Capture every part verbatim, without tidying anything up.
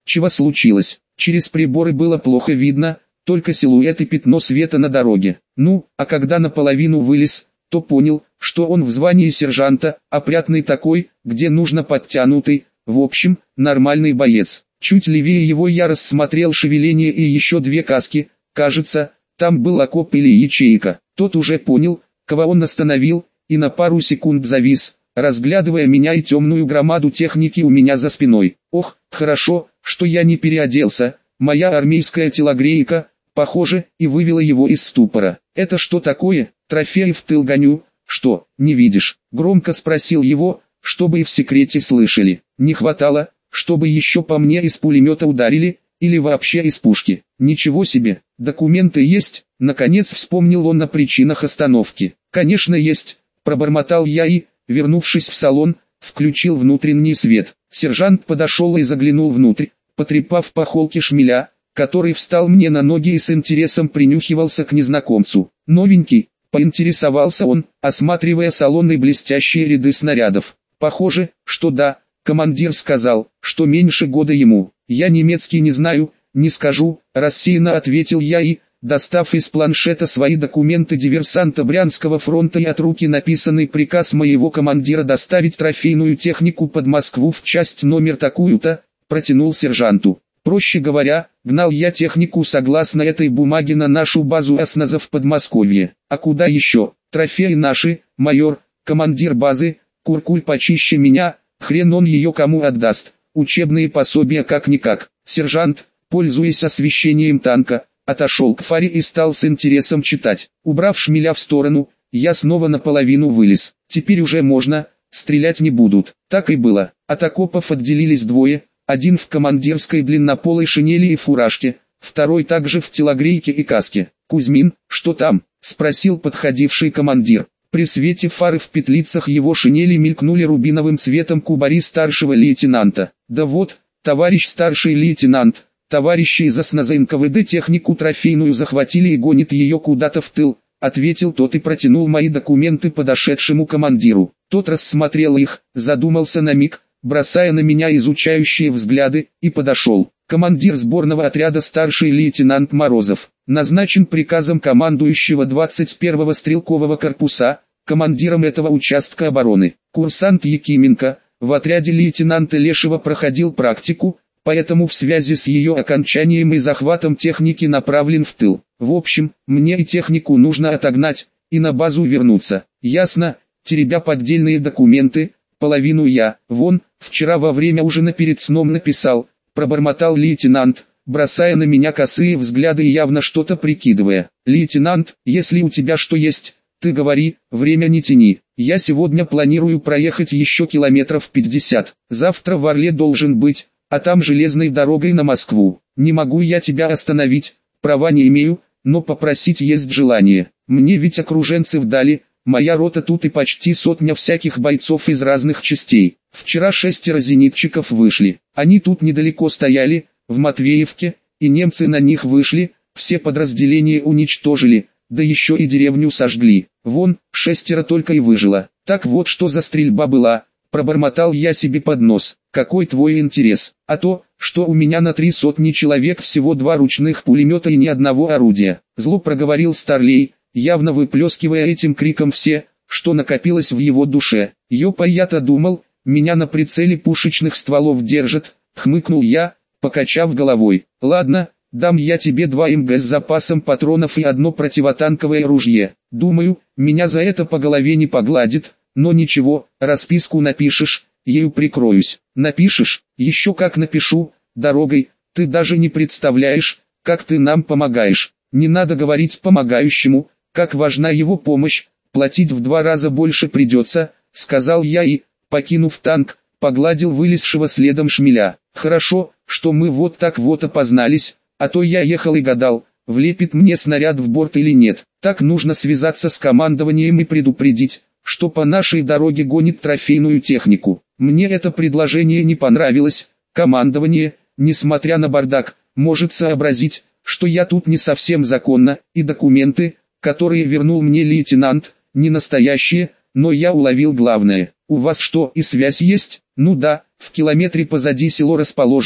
Чего случилось? Через приборы было плохо видно, только силуэт и пятно света на дороге. Ну, а когда наполовину вылез, то понял, что он в звании сержанта, опрятный такой, где нужно подтянутый, в общем, нормальный боец. Чуть левее его я рассмотрел шевеление и еще две каски, кажется, там был окоп или ячейка. Тот уже понял, кого он остановил, и на пару секунд завис, разглядывая меня и темную громаду техники у меня за спиной. Ох, хорошо, что я не переоделся, моя армейская телогрейка, похоже, и вывела его из ступора. «Это что такое? Трофеи в тыл гоню, что, не видишь?» Громко спросил его, чтобы и в секрете слышали. Не хватало, чтобы еще по мне из пулемета ударили, или вообще из пушки. Ничего себе, документы есть? Наконец вспомнил он о причинах остановки. Конечно есть, пробормотал я и, вернувшись в салон, включил внутренний свет. Сержант подошел и заглянул внутрь, потрепав по холке шмеля, который встал мне на ноги и с интересом принюхивался к незнакомцу. «Новенький?» — поинтересовался он, осматривая салон и блестящие ряды снарядов. «Похоже, что да», — командир сказал, что меньше года ему. «Я немецкий не знаю, не скажу», — рассеянно ответил я и, достав из планшета свои документы диверсанта Брянского фронта и от руки написанный приказ моего командира доставить трофейную технику под Москву в часть номер такую-то, протянул сержанту. Проще говоря, гнал я технику согласно этой бумаге на нашу базу осназов в Подмосковье. А куда еще? Трофеи наши, майор, командир базы, куркуль почище меня, хрен он ее кому отдаст. Учебные пособия как-никак. Сержант, пользуясь освещением танка, отошел к фаре и стал с интересом читать. Убрав шмеля в сторону, я снова наполовину вылез. Теперь уже можно, стрелять не будут. Так и было. От окопов отделились двое. Один в командирской длиннополой шинели и фуражке, второй также в телогрейке и каске. «Кузьмин, что там?» — спросил подходивший командир. При свете фары в петлицах его шинели мелькнули рубиновым цветом кубари старшего лейтенанта. «Да вот, товарищ старший лейтенант, товарищи из осназа эн ка вэ дэ технику трофейную захватили и гонит ее куда-то в тыл», — ответил тот и протянул мои документы подошедшему командиру. Тот рассмотрел их, задумался на миг, бросая на меня изучающие взгляды, и подошел. Командир сборного отряда старший лейтенант Морозов, назначен приказом командующего двадцать первого стрелкового корпуса, командиром этого участка обороны. Курсант Якименко, в отряде лейтенанта Лешева проходил практику, поэтому в связи с ее окончанием и захватом техники направлен в тыл. В общем, мне и технику нужно отогнать, и на базу вернуться. Ясно, теребя поддельные документы, половину я, вон, вчера во время ужина перед сном написал, пробормотал лейтенант, бросая на меня косые взгляды и явно что-то прикидывая. «Лейтенант, если у тебя что есть, ты говори, время не тяни. Я сегодня планирую проехать еще километров пятьдесят. Завтра в Орле должен быть, а там железной дорогой на Москву. Не могу я тебя остановить, права не имею, но попросить есть желание. Мне ведь окруженцев дали, моя рота тут и почти сотня всяких бойцов из разных частей. Вчера шестеро зенитчиков вышли. Они тут недалеко стояли, в Матвеевке, и немцы на них вышли, все подразделения уничтожили, да еще и деревню сожгли. Вон, шестеро только и выжило. Так вот что за стрельба была, пробормотал я себе под нос. Какой твой интерес? А то, что у меня на три сотни человек всего два ручных пулемета и ни одного орудия. Зло проговорил Старлей, явно выплескивая этим криком все, что накопилось в его душе. Ёпа, я-то думал, меня на прицеле пушечных стволов держат, хмыкнул я, покачав головой. Ладно, дам я тебе два эм гэ с запасом патронов и одно противотанковое ружье. Думаю, меня за это по голове не погладит, но ничего, расписку напишешь, ею прикроюсь. Напишешь? Еще как напишу, дорогой, ты даже не представляешь, как ты нам помогаешь. Не надо говорить помогающему, как важна его помощь, платить в два раза больше придется, сказал я и, покинув танк, погладил вылезшего следом шмеля. Хорошо, что мы вот так вот опознались, а то я ехал и гадал, влепит мне снаряд в борт или нет. Так нужно связаться с командованием и предупредить, что по нашей дороге гонит трофейную технику. Мне это предложение не понравилось. Командование, несмотря на бардак, может сообразить, что я тут не совсем законно, и документы, которые вернул мне лейтенант, не настоящие, но я уловил главное. У вас что, и связь есть? Ну да, в километре позади село расположено,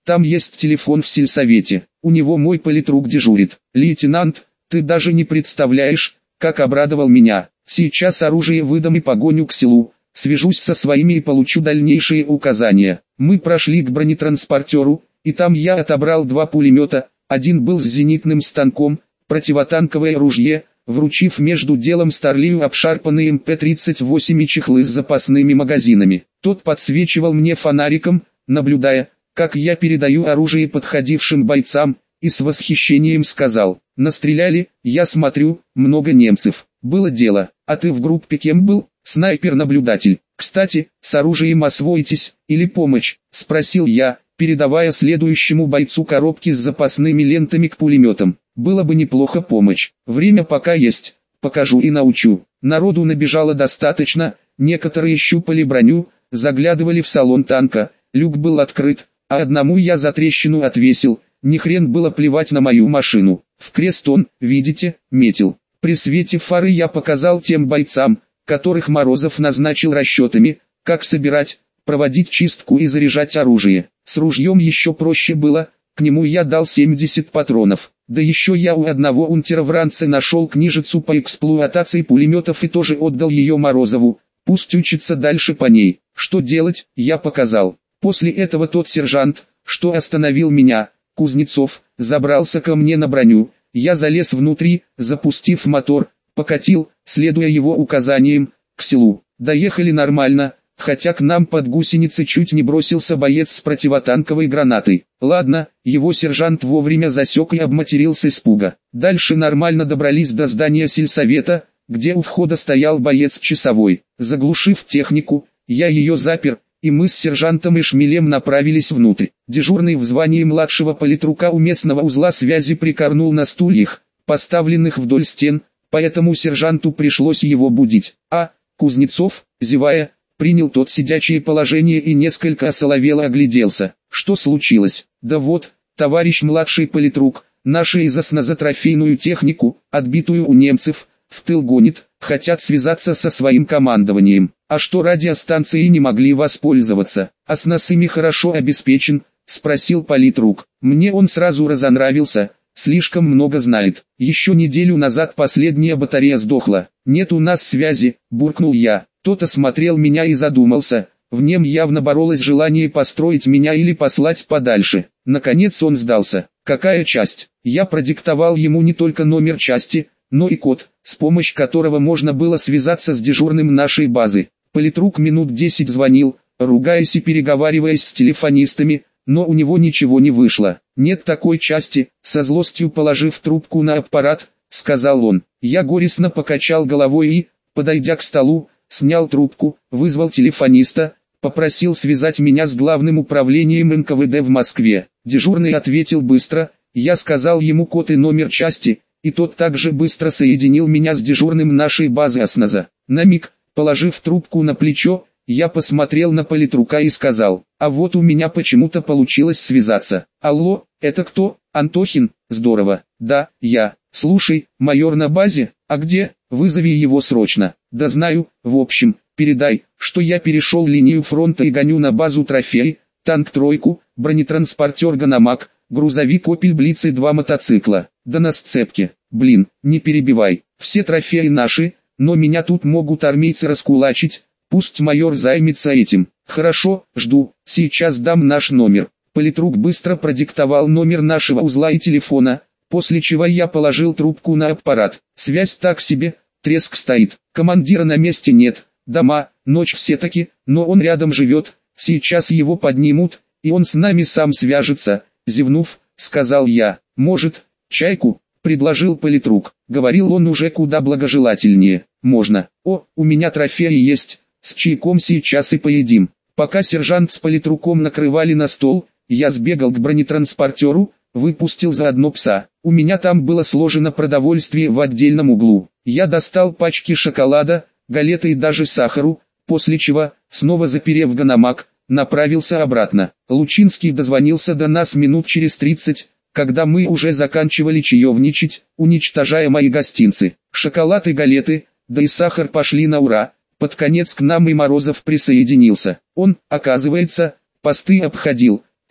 Там есть телефон в сельсовете, у него мой политрук дежурит. Лейтенант, ты даже не представляешь, как обрадовал меня. Сейчас оружие выдам и погоню к селу, свяжусь со своими и получу дальнейшие указания. Мы прошли к бронетранспортеру, и там я отобрал два пулемета, один был с зенитным станком, противотанковое ружье, вручив между делом Старлею обшарпанный эм пэ тридцать восемь и чехлы с запасными магазинами. Тот подсвечивал мне фонариком, наблюдая, как я передаю оружие подходившим бойцам, и с восхищением сказал: «Настреляли, я смотрю, много немцев. Было дело. А ты в группе кем был?» «Снайпер-наблюдатель. Кстати, с оружием освоитесь, или помощь?» – спросил я, передавая следующему бойцу коробки с запасными лентами к пулеметам. «Было бы неплохо помощь. Время пока есть, покажу и научу». Народу набежало достаточно, некоторые щупали броню, заглядывали в салон танка, люк был открыт, а одному я за трещину отвесил, ни хрен было плевать на мою машину. В крест он, видите, метил. При свете фары я показал тем бойцам, которых Морозов назначил расчетами, как собирать, проводить чистку и заряжать оружие. С ружьем еще проще было, к нему я дал семьдесят патронов. Да еще я у одного унтера в ранце нашел книжицу по эксплуатации пулеметов и тоже отдал ее Морозову, пусть учится дальше по ней. Что делать, я показал. После этого тот сержант, что остановил меня, Кузнецов, забрался ко мне на броню. Я залез внутри, запустив мотор, покатил, следуя его указаниям, к селу. Доехали нормально, хотя к нам под гусеницы чуть не бросился боец с противотанковой гранатой. Ладно, его сержант вовремя засек и обматерил с испуга. Дальше нормально добрались до здания сельсовета, где у входа стоял боец часовой. Заглушив технику, я ее запер, и мы с сержантом и шмелем направились внутрь. Дежурный в звании младшего политрука у местного узла связи прикорнул на стульях, поставленных вдоль стен, поэтому сержанту пришлось его будить. А, Кузнецов, зевая, принял тот сидячее положение и несколько осоловело огляделся. Что случилось? Да вот, товарищ младший политрук, наши из ОСНа за трофейную технику, отбитую у немцев, в тыл гонит, хотят связаться со своим командованием. А что радиостанции не могли воспользоваться? ОСНа с ими хорошо обеспечен, спросил политрук. Мне он сразу разонравился, слишком много знает. Еще неделю назад последняя батарея сдохла. Нет у нас связи, буркнул я. Тот осмотрел меня и задумался. В нем явно боролось желание построить меня или послать подальше. Наконец он сдался. Какая часть? Я продиктовал ему не только номер части, но и код, с помощью которого можно было связаться с дежурным нашей базы. Политрук минут десять звонил, ругаясь и переговариваясь с телефонистами, но у него ничего не вышло. «Нет такой части», со злостью положив трубку на аппарат, сказал он. Я горестно покачал головой и, подойдя к столу, снял трубку, вызвал телефониста, попросил связать меня с главным управлением эн ка вэ дэ в Москве. Дежурный ответил быстро, я сказал ему код и номер части, и тот также быстро соединил меня с дежурным нашей базы ОСНАЗа. На миг, положив трубку на плечо, я посмотрел на политрука и сказал: «А вот у меня почему-то получилось связаться». «Алло, это кто?» «Антохин, здорово». «Да, я. Слушай, майор на базе? А где? Вызови его срочно». «Да знаю, в общем, передай, что я перешел линию фронта и гоню на базу трофей, танк-тройку, бронетранспортер «Ганамак», грузовик «Опель Блиц» и два мотоцикла. Да на сцепке. Блин, не перебивай. Все трофеи наши, но меня тут могут армейцы раскулачить. Пусть майор займется этим». «Хорошо, жду, сейчас дам наш номер». Политрук быстро продиктовал номер нашего узла и телефона, после чего я положил трубку на аппарат. Связь так себе, треск стоит. Командира на месте нет, дома, ночь все-таки, но он рядом живет, сейчас его поднимут, и он с нами сам свяжется. Зевнув, сказал я. «Может, чайку?» — предложил политрук. Говорил он уже куда благожелательнее. «Можно. О, у меня трофеи есть. С чайком сейчас и поедим». Пока сержант с политруком накрывали на стол, я сбегал к бронетранспортеру, выпустил заодно пса. У меня там было сложено продовольствие в отдельном углу. Я достал пачки шоколада, галеты и даже сахару, после чего, снова заперев «Ганамак», направился обратно. Лучинский дозвонился до нас минут через тридцать, когда мы уже заканчивали чаевничать, уничтожая мои гостинцы. Шоколад и галеты, да и сахар пошли на ура. Под конец к нам и Морозов присоединился. Он, оказывается, посты обходил,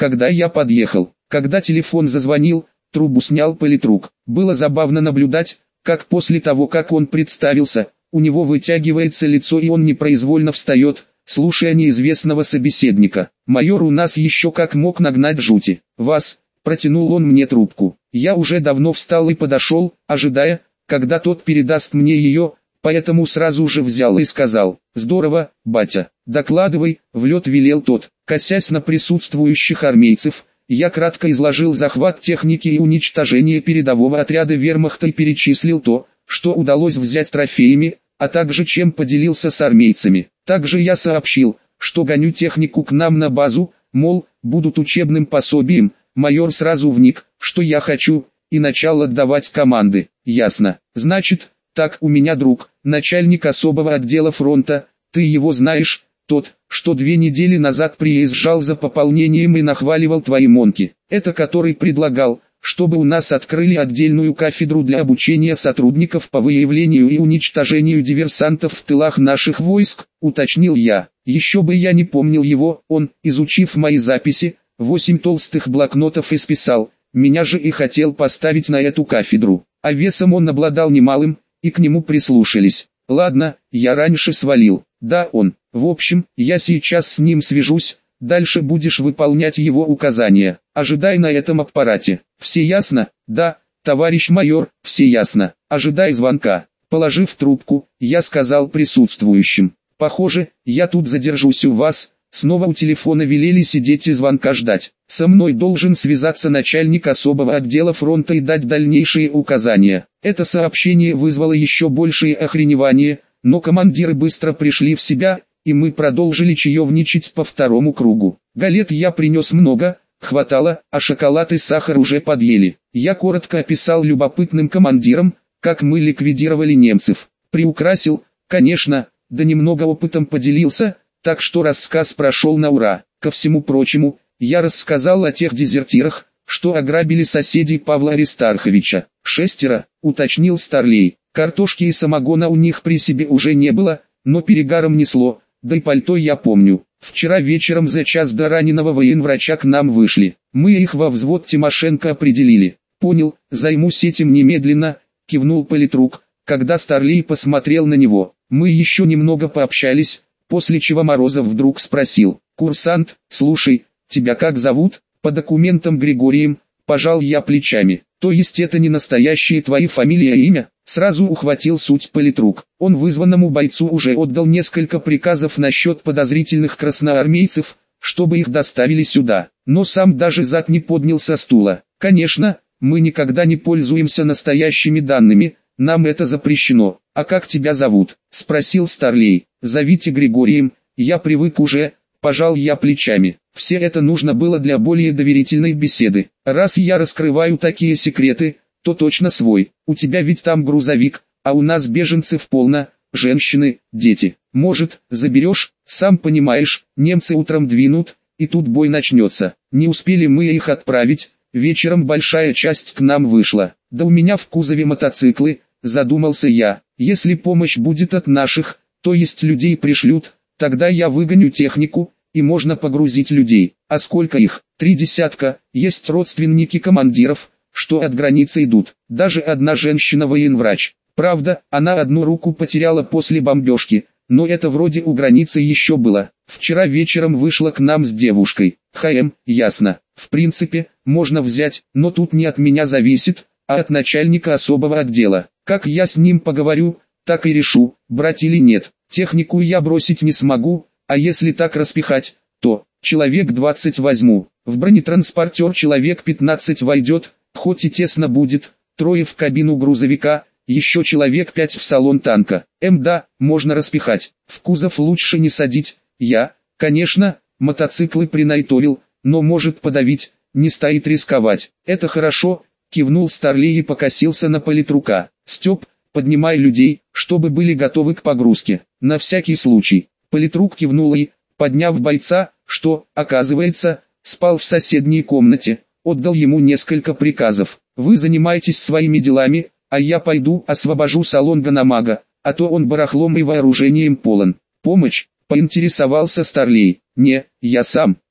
когда я подъехал. Когда телефон зазвонил, трубу снял политрук. Было забавно наблюдать, как после того, как он представился, у него вытягивается лицо и он непроизвольно встает, слушая неизвестного собеседника. «Майор, у нас еще как мог нагнать жути. Вас», — протянул он мне трубку. Я уже давно встал и подошел, ожидая, когда тот передаст мне ее, поэтому сразу же взял и сказал: «Здорово, батя, докладывай», — в лед велел тот. Косясь на присутствующих армейцев, я кратко изложил захват техники и уничтожение передового отряда вермахта и перечислил то, что удалось взять трофеями, а также чем поделился с армейцами. Также я сообщил, что гоню технику к нам на базу, мол, будут учебным пособием. Майор сразу вник, что я хочу, и начал отдавать команды. Ясно. Значит, так, у меня друг, начальник особого отдела фронта, ты его знаешь, тот, что две недели назад приезжал за пополнением и нахваливал твои монки. Это который предлагал, чтобы у нас открыли отдельную кафедру для обучения сотрудников по выявлению и уничтожению диверсантов в тылах наших войск, уточнил я. Еще бы я не помнил его, он, изучив мои записи, восемь толстых блокнотов исписал, меня же и хотел поставить на эту кафедру, а весом он обладал немалым, и к нему прислушались. Ладно, я раньше свалил, да он, в общем, я сейчас с ним свяжусь, дальше будешь выполнять его указания, ожидай на этом аппарате. Все ясно? Да, товарищ майор, все ясно, ожидай звонка. Положив трубку, я сказал присутствующим: похоже, я тут задержусь у вас. Снова у телефона велели сидеть и звонка ждать. Со мной должен связаться начальник особого отдела фронта и дать дальнейшие указания. Это сообщение вызвало еще большее охреневание, но командиры быстро пришли в себя, и мы продолжили чаевничать по второму кругу. Галет я принес много, хватало, а шоколад и сахар уже подъели. Я коротко описал любопытным командирам, как мы ликвидировали немцев. Приукрасил, конечно, да немного опытом поделился, так что рассказ прошел на ура. Ко всему прочему, я рассказал о тех дезертирах, что ограбили соседей Павла Аристарховича. Шестеро, уточнил Старлей. Картошки и самогона у них при себе уже не было, но перегаром несло, да и пальто я помню. Вчера вечером за час до раненого военврача к нам вышли. Мы их во взвод Тимошенко определили. Понял, займусь этим немедленно, кивнул политрук, когда Старлей посмотрел на него. Мы еще немного пообщались, после чего Морозов вдруг спросил: «Курсант, слушай, тебя как зовут?» «По документам Григорием», пожал я плечами. «То есть это не настоящие твои фамилия и имя?» Сразу ухватил суть политрук. Он вызванному бойцу уже отдал несколько приказов насчет подозрительных красноармейцев, чтобы их доставили сюда. Но сам даже зад не поднял со стула. «Конечно, мы никогда не пользуемся настоящими данными, нам это запрещено. А как тебя зовут?» Спросил Старлей. «Зовите Григорием, я привык уже», пожал я плечами. Все это нужно было для более доверительной беседы. Раз я раскрываю такие секреты, то точно свой. У тебя ведь там грузовик, а у нас беженцев полно, женщины, дети. Может, заберешь? Сам понимаешь, немцы утром двинут, и тут бой начнется. Не успели мы их отправить, вечером большая часть к нам вышла. Да у меня в кузове мотоциклы, задумался я. Если помощь будет от наших, то есть людей пришлют, тогда я выгоню технику, и можно погрузить людей. А сколько их? Три десятка. Есть родственники командиров, что от границы идут. Даже одна женщина военврач. Правда, она одну руку потеряла после бомбежки, но это вроде у границы еще было. Вчера вечером вышла к нам с девушкой. ХМ, ясно. В принципе, можно взять, но тут не от меня зависит, а от начальника особого отдела. Как я с ним поговорю, так и решу, брать или нет. Технику я бросить не смогу, а если так распихать, то человек двадцать возьму. В бронетранспортер человек пятнадцать войдет, хоть и тесно будет, трое в кабину грузовика, еще человек пять в салон танка. Эм да, можно распихать. В кузов лучше не садить. Я, конечно, мотоциклы принайтовил, но может подавить, не стоит рисковать. Это хорошо, кивнул Старлей и покосился на политрука. Степ, поднимай людей, чтобы были готовы к погрузке. На всякий случай. Политрук кивнул и, подняв бойца, что, оказывается, спал в соседней комнате, отдал ему несколько приказов. Вы занимаетесь своими делами, а я пойду освобожу салон Ганамага, а то он барахлом и вооружением полон. Помощь, поинтересовался Старлей. Не, я сам.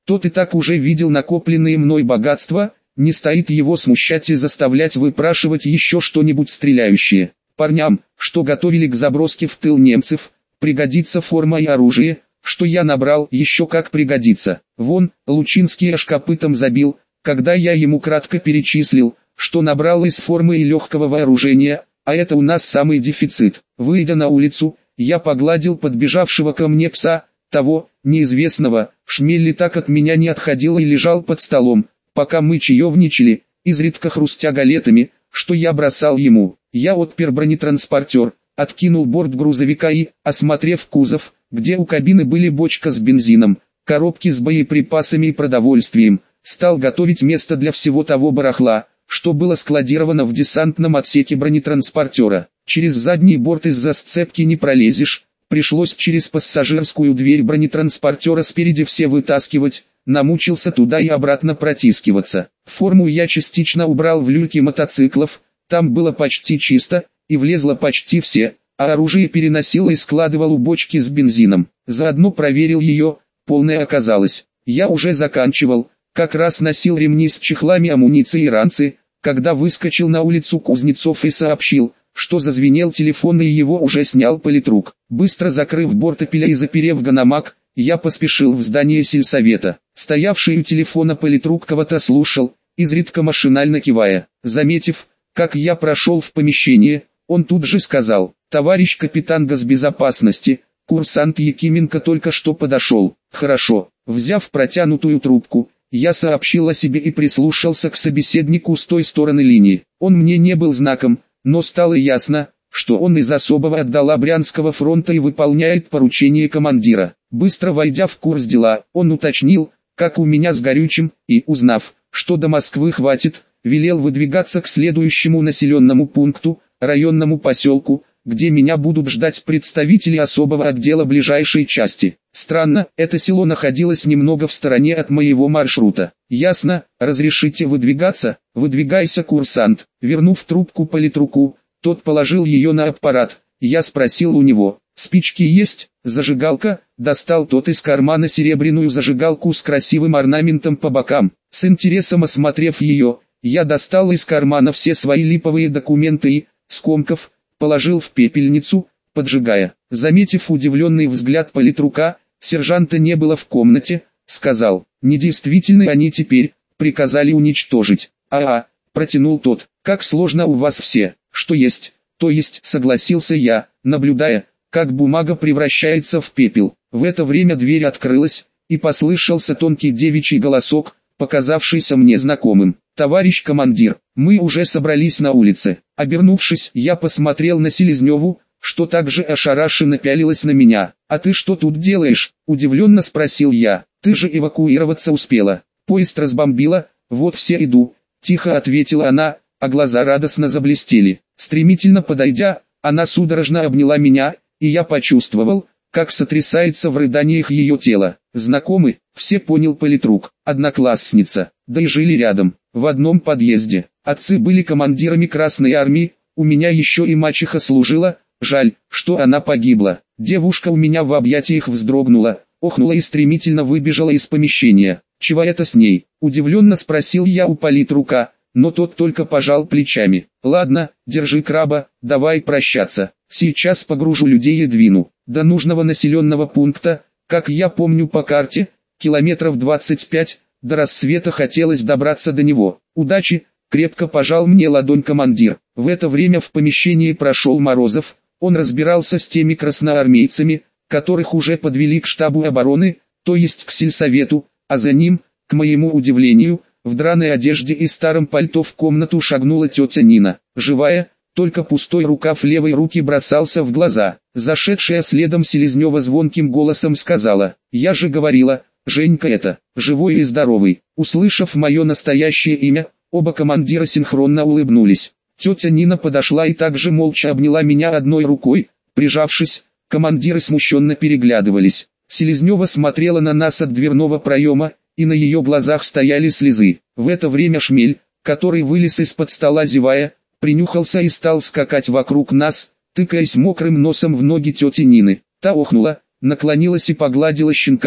Тот и так уже видел накопленные мной богатства, не стоит его смущать и заставлять выпрашивать еще что-нибудь стреляющее. Парням, что готовили к заброске в тыл немцев, пригодится форма и оружие, что я набрал, еще как пригодится. Вон, Лучинский аж копытом забил, когда я ему кратко перечислил, что набрал из формы и легкого вооружения, а это у нас самый дефицит. Выйдя на улицу, я погладил подбежавшего ко мне пса, того, неизвестного. Шмелли так от меня не отходил и лежал под столом, пока мы чаевничали, изредка хрустя галетами, что я бросал ему. Я отпер бронетранспортер, откинул борт грузовика и, осмотрев кузов, где у кабины были бочка с бензином, коробки с боеприпасами и продовольствием, стал готовить место для всего того барахла, что было складировано в десантном отсеке бронетранспортера. Через задний борт из-за сцепки не пролезешь, пришлось через пассажирскую дверь бронетранспортера спереди все вытаскивать, намучился туда и обратно протискиваться. Форму я частично убрал в люльки мотоциклов, там было почти чисто, и влезло почти все, а оружие переносил и складывал у бочки с бензином. Заодно проверил ее, полная оказалась. Я уже заканчивал, как раз носил ремни с чехлами амуниции и ранцы, когда выскочил на улицу Кузнецов и сообщил, что зазвенел телефон и его уже снял политрук. Быстро закрыв бортопиля и заперев гономак, я поспешил в здание сельсовета. Стоявший у телефона политрук кого-то слушал, изредка машинально кивая. Заметив, как я прошел в помещение, он тут же сказал: «Товарищ капитан госбезопасности, курсант Якименко только что подошел». «Хорошо». Взяв протянутую трубку, я сообщил о себе и прислушался к собеседнику с той стороны линии. Он мне не был знаком, но стало ясно, что он из особого отдела Брянского фронта и выполняет поручение командира. Быстро войдя в курс дела, он уточнил, как у меня с горючим, и, узнав, что до Москвы хватит, велел выдвигаться к следующему населенному пункту, районному поселку, где меня будут ждать представители особого отдела ближайшей части. Странно, это село находилось немного в стороне от моего маршрута. Ясно, разрешите выдвигаться? Выдвигайся, курсант. Вернув трубку политруку, тот положил ее на аппарат. Я спросил у него: спички есть? Зажигалка? Достал тот из кармана серебряную зажигалку с красивым орнаментом по бокам. С интересом осмотрев ее, я достал из кармана все свои липовые документы и, скомкав, положил в пепельницу, поджигая. Заметив удивленный взгляд политрука, сержанта не было в комнате, сказал: недействительны они теперь, приказали уничтожить. А-а, протянул тот, как сложно у вас все, что есть, то есть, согласился я, наблюдая, как бумага превращается в пепел. В это время дверь открылась, и послышался тонкий девичий голосок, показавшийся мне знакомым. «Товарищ командир, мы уже собрались на улице». Обернувшись, я посмотрел на Селезневу, что также ошарашенно пялилась на меня. «А ты что тут делаешь?» – удивленно спросил я. «Ты же эвакуироваться успела. Поезд разбомбила, вот все иду», – тихо ответила она, а глаза радостно заблестели. Стремительно подойдя, она судорожно обняла меня, и я почувствовал, как сотрясается в рыданиях ее тело. «Знакомы?» – все понял политрук. «Одноклассница, да и жили рядом, в одном подъезде. Отцы были командирами Красной Армии, у меня еще и мачеха служила, жаль, что она погибла». Девушка у меня в объятиях вздрогнула, охнула и стремительно выбежала из помещения. «Чего это с ней?» – удивленно спросил я у политрука, но тот только пожал плечами. «Ладно, держи краба, давай прощаться, сейчас погружу людей и двину. До нужного населенного пункта, как я помню по карте, километров двадцать пять, до рассвета хотелось добраться до него. Удачи!» — крепко пожал мне ладонь командир. В это время в помещении прошел Морозов, он разбирался с теми красноармейцами, которых уже подвели к штабу обороны, то есть к сельсовету, а за ним, к моему удивлению, в драной одежде и старом пальто в комнату шагнула тетя Нина. Живая, только пустой рукав левой руки бросался в глаза. Зашедшая следом Селезнева звонким голосом сказала: «Я же говорила, Женька это, живой и здоровый». Услышав мое настоящее имя, оба командира синхронно улыбнулись. Тетя Нина подошла и также молча обняла меня одной рукой, прижавшись, командиры смущенно переглядывались. Селезнева смотрела на нас от дверного проема, и на ее глазах стояли слезы. В это время Шмель, который вылез из-под стола зевая, принюхался и стал скакать вокруг нас, тыкаясь мокрым носом в ноги тети Нины. Та охнула, наклонилась и погладила щенка,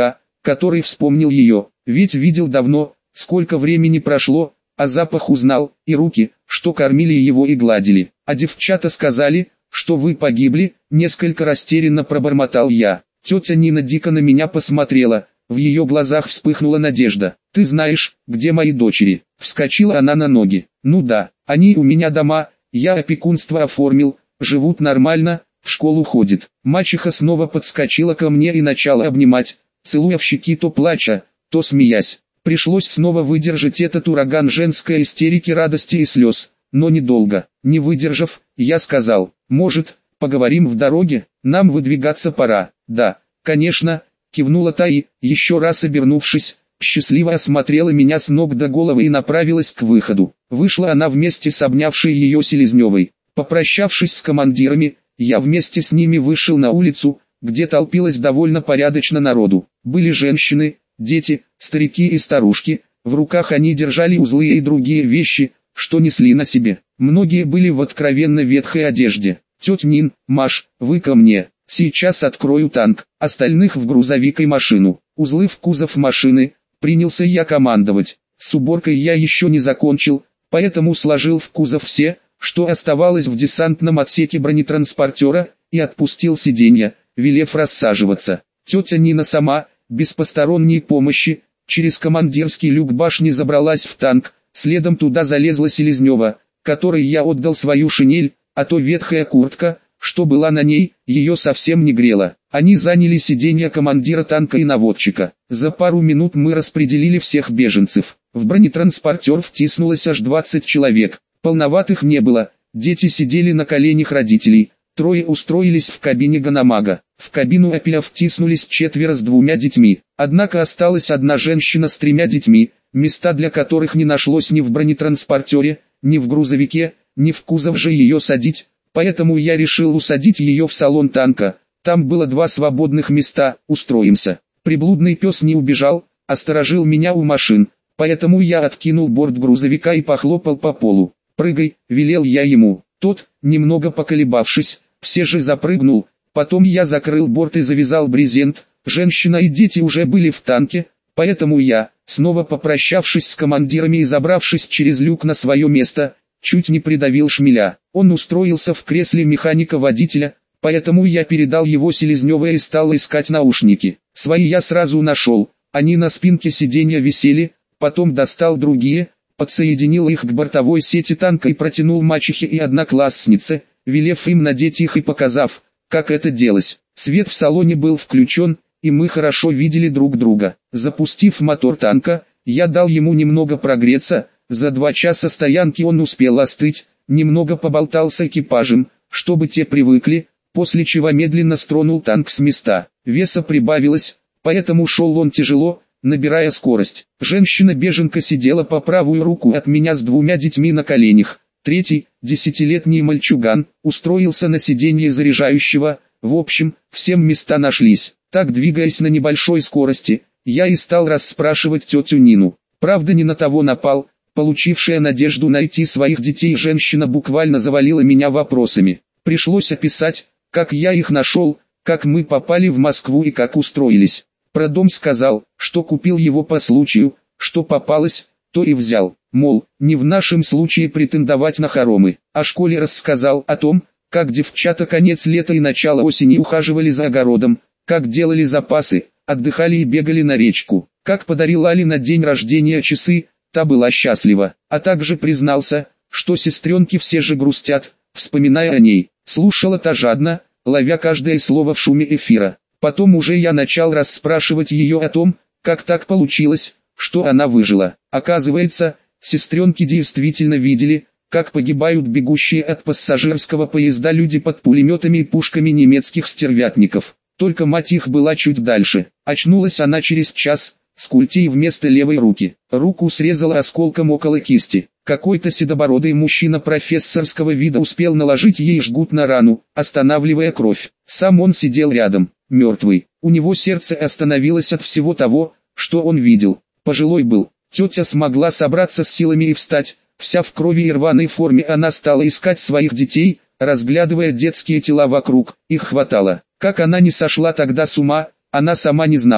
который вспомнил ее, ведь видел давно, сколько времени прошло, а запах узнал, и руки, что кормили его и гладили. А девчата сказали, что вы погибли, несколько растерянно пробормотал я. Тетя Нина дико на меня посмотрела, в ее глазах вспыхнула надежда. «Ты знаешь, где мои дочери?» Вскочила она на ноги. «Ну да, они у меня дома, я опекунство оформил, живут нормально, в школу ходят». Мачеха снова подскочила ко мне и начала обнимать, целуя в щеки, то плача, то смеясь. Пришлось снова выдержать этот ураган женской истерики, радости и слез, но недолго. Не выдержав, я сказал: «Может, поговорим в дороге? Нам выдвигаться пора». «Да, конечно», кивнула та и, еще раз обернувшись, счастливо осмотрела меня с ног до головы и направилась к выходу. Вышла она вместе с обнявшей ее Селезневой. Попрощавшись с командирами, я вместе с ними вышел на улицу, где толпилось довольно порядочно народу. Были женщины, дети, старики и старушки, в руках они держали узлы и другие вещи, что несли на себе. Многие были в откровенно ветхой одежде. «Тетя Нин, Маш, вы ко мне, сейчас открою танк, остальных в грузовик и машину». Узлы в кузов машины, принялся я командовать. С уборкой я еще не закончил, поэтому сложил в кузов все, что оставалось в десантном отсеке бронетранспортера, и отпустил сиденья, велев рассаживаться. Тетя Нина сама, без посторонней помощи, через командирский люк башни забралась в танк, следом туда залезла Селезнева, которой я отдал свою шинель, а то ветхая куртка, что была на ней, ее совсем не грела. Они заняли сиденья командира танка и наводчика. За пару минут мы распределили всех беженцев. В бронетранспортер втиснулось аж двадцать человек. Полноватых не было, дети сидели на коленях родителей, трое устроились в кабине Ганамага. В кабину Опеля втиснулись четверо с двумя детьми. Однако осталась одна женщина с тремя детьми, места для которых не нашлось ни в бронетранспортере, ни в грузовике, ни в кузов же ее садить, поэтому я решил усадить ее в салон танка. Там было два свободных места, устроимся. Приблудный пес не убежал, а сторожил меня у машин, поэтому я откинул борт грузовика и похлопал по полу. «Прыгай», велел я ему. Тот, немного поколебавшись, все же запрыгнул. Потом я закрыл борт и завязал брезент. Женщина и дети уже были в танке, поэтому я, снова попрощавшись с командирами и забравшись через люк на свое место, чуть не придавил шмеля. Он устроился в кресле механика-водителя, поэтому я передал его Селезневой и стал искать наушники. Свои я сразу нашел, они на спинке сиденья висели, потом достал другие, подсоединил их к бортовой сети танка и протянул мачехе и однокласснице, велев им надеть их и показав, как это делать. Свет в салоне был включен, и мы хорошо видели друг друга. Запустив мотор танка, я дал ему немного прогреться, за два часа стоянки он успел остыть, немного поболтал с экипажем, чтобы те привыкли, после чего медленно стронул танк с места. Веса прибавилось, поэтому шел он тяжело, набирая скорость. Женщина-беженка сидела по правую руку от меня с двумя детьми на коленях. Третий, десятилетний мальчуган, устроился на сиденье заряжающего. В общем, всем места нашлись. Так, двигаясь на небольшой скорости, я и стал расспрашивать тетю Нину. Правда, не на того напал. Получившая надежду найти своих детей женщина буквально завалила меня вопросами. Пришлось описать, как я их нашел, как мы попали в Москву и как устроились. Про дом сказал, что купил его по случаю, что попалось, то и взял. Мол, не в нашем случае претендовать на хоромы. О школе рассказал, о том, как девчата конец лета и начало осени ухаживали за огородом, как делали запасы, отдыхали и бегали на речку, как подарил Али на день рождения часы, та была счастлива, а также признался, что сестренки все же грустят, вспоминая о ней. Слушала та жадно, ловя каждое слово в шуме эфира. Потом уже я начал расспрашивать ее о том, как так получилось, что она выжила. Оказывается, сестренки действительно видели, как погибают бегущие от пассажирского поезда люди под пулеметами и пушками немецких стервятников. Только мать их была чуть дальше. Очнулась она через час, с культей вместо левой руки. Руку срезала осколком около кисти. Какой-то седобородый мужчина профессорского вида успел наложить ей жгут на рану, останавливая кровь. Сам он сидел рядом, мертвый. У него сердце остановилось от всего того, что он видел. Пожилой был. Тетя смогла собраться с силами и встать. Вся в крови и рваной форме она стала искать своих детей, разглядывая детские тела вокруг. Их хватало. Как она не сошла тогда с ума, она сама не знала.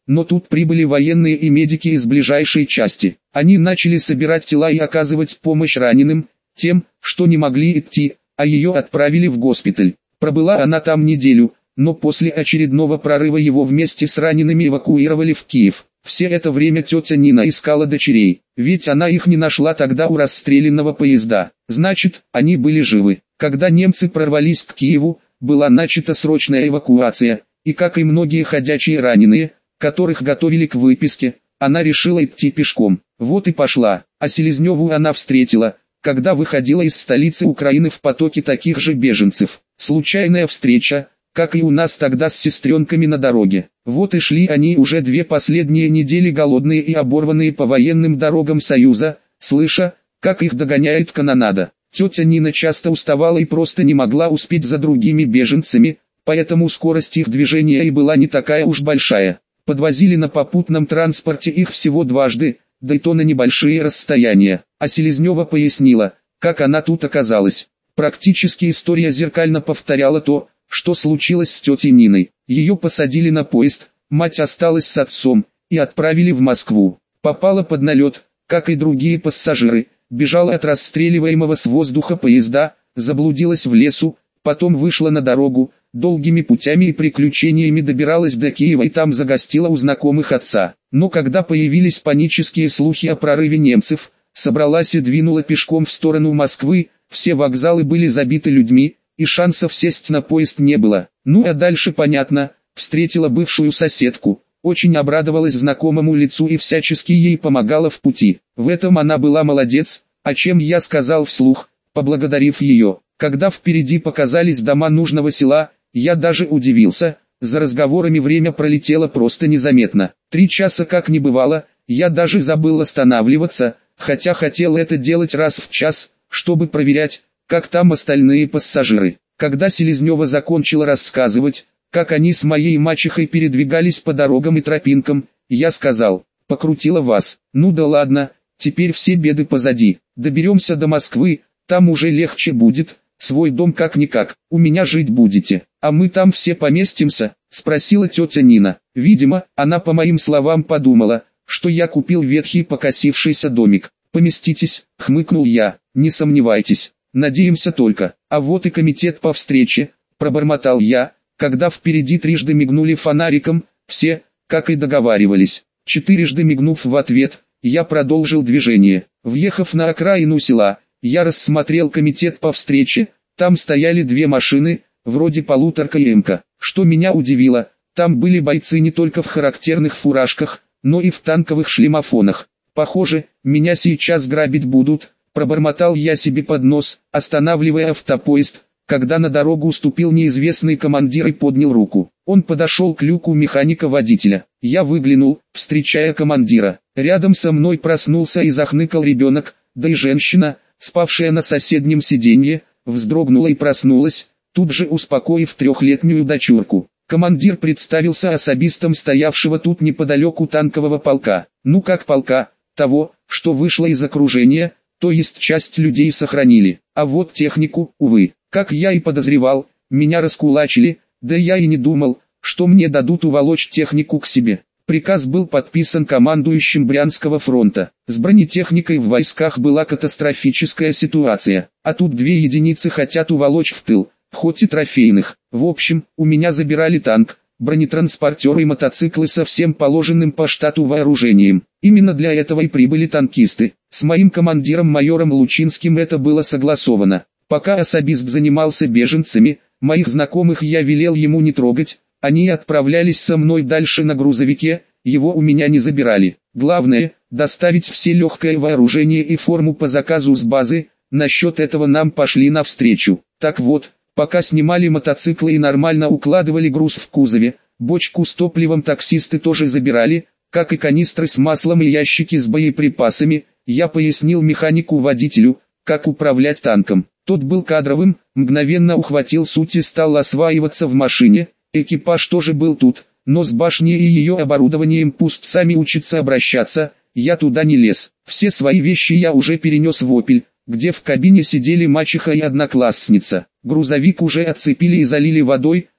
но тут прибыли военные и медики из ближайшей части. Они начали собирать тела и оказывать помощь раненым, тем, что не могли идти, а ее отправили в госпиталь. Пробыла она там неделю, но после очередного прорыва его вместе с ранеными эвакуировали в Киев. Все это время тетя Нина искала дочерей, ведь она их не нашла тогда у расстрелянного поезда. Значит, они были живы. Когда немцы прорвались к Киеву, была начата срочная эвакуация, и как и многие ходячие раненые, которых готовили к выписке, она решила идти пешком. Вот и пошла, а Селезневу она встретила, когда выходила из столицы Украины в потоке таких же беженцев. Случайная встреча, как и у нас тогда с сестренками на дороге. Вот и шли они уже две последние недели голодные и оборванные по военным дорогам Союза, слыша, как их догоняет канонада. Тетя Нина часто уставала и просто не могла успеть за другими беженцами, поэтому скорость их движения и была не такая уж большая. Подвозили на попутном транспорте их всего дважды, да и то на небольшие расстояния. А Селезнева пояснила, как она тут оказалась. Практически история зеркально повторяла то, что случилось с тетей Ниной. Ее посадили на поезд, мать осталась с отцом, и отправили в Москву. Попала под налет, как и другие пассажиры, бежала от расстреливаемого с воздуха поезда, заблудилась в лесу, потом вышла на дорогу, долгими путями и приключениями добиралась до Киева и там загостила у знакомых отца. Но когда появились панические слухи о прорыве немцев, собралась и двинула пешком в сторону Москвы, все вокзалы были забиты людьми, и шансов сесть на поезд не было. Ну а дальше понятно, встретила бывшую соседку, очень обрадовалась знакомому лицу и всячески ей помогала в пути. В этом она была молодец, о чем я сказал вслух, поблагодарив ее. Когда впереди показались дома нужного села, я даже удивился, за разговорами время пролетело просто незаметно. Три часа как не бывало, я даже забыл останавливаться, хотя хотел это делать раз в час, чтобы проверять, как там остальные пассажиры. Когда Селезнева закончила рассказывать, как они с моей мачехой передвигались по дорогам и тропинкам, я сказал: покрутила вас. Ну да ладно, теперь все беды позади. Доберемся до Москвы, там уже легче будет, свой дом как-никак, у меня жить будете. А мы там все поместимся? Спросила тетя Нина. Видимо, она по моим словам подумала, что я купил ветхий покосившийся домик. Поместитесь, хмыкнул я, не сомневайтесь. Надеемся только. А вот и комитет по встрече, пробормотал я, когда впереди трижды мигнули фонариком, все, как и договаривались. Четырежды мигнув в ответ, я продолжил движение. Въехав на окраину села, я рассмотрел комитет по встрече, там стояли две машины, вроде полуторка и эмка. Что меня удивило, там были бойцы не только в характерных фуражках, но и в танковых шлемофонах. Похоже, меня сейчас грабить будут. Пробормотал я себе под нос, останавливая автопоезд, когда на дорогу уступил неизвестный командир и поднял руку. Он подошел к люку механика-водителя. Я выглянул, встречая командира. Рядом со мной проснулся и захныкал ребенок, да и женщина, спавшая на соседнем сиденье, вздрогнула и проснулась, тут же успокоив трехлетнюю дочурку. Командир представился особистом стоявшего тут неподалеку танкового полка. Ну как полка, того, что вышло из окружения, то есть часть людей сохранили, а вот технику, увы. Как я и подозревал, меня раскулачили, да я и не думал, что мне дадут уволочь технику к себе. Приказ был подписан командующим Брянского фронта. С бронетехникой в войсках была катастрофическая ситуация, а тут две единицы хотят уволочь в тыл, хоть и трофейных. В общем, у меня забирали танк, бронетранспортеры и мотоциклы со всем положенным по штату вооружением. Именно для этого и прибыли танкисты. С моим командиром майором Лучинским это было согласовано. Пока особист занимался беженцами, моих знакомых я велел ему не трогать, они отправлялись со мной дальше на грузовике, его у меня не забирали. Главное, доставить все легкое вооружение и форму по заказу с базы, насчет этого нам пошли навстречу. Так вот, пока снимали мотоциклы и нормально укладывали груз в кузове, бочку с топливом таксисты тоже забирали, как и канистры с маслом и ящики с боеприпасами. Я пояснил механику-водителю, как управлять танком. Тот был кадровым, мгновенно ухватил суть и стал осваиваться в машине. Экипаж тоже был тут, но с башней и ее оборудованием пусть сами учатся обращаться, я туда не лез. Все свои вещи я уже перенес в «Опель», где в кабине сидели мачеха и одноклассница. Грузовик уже отцепили и залили водой,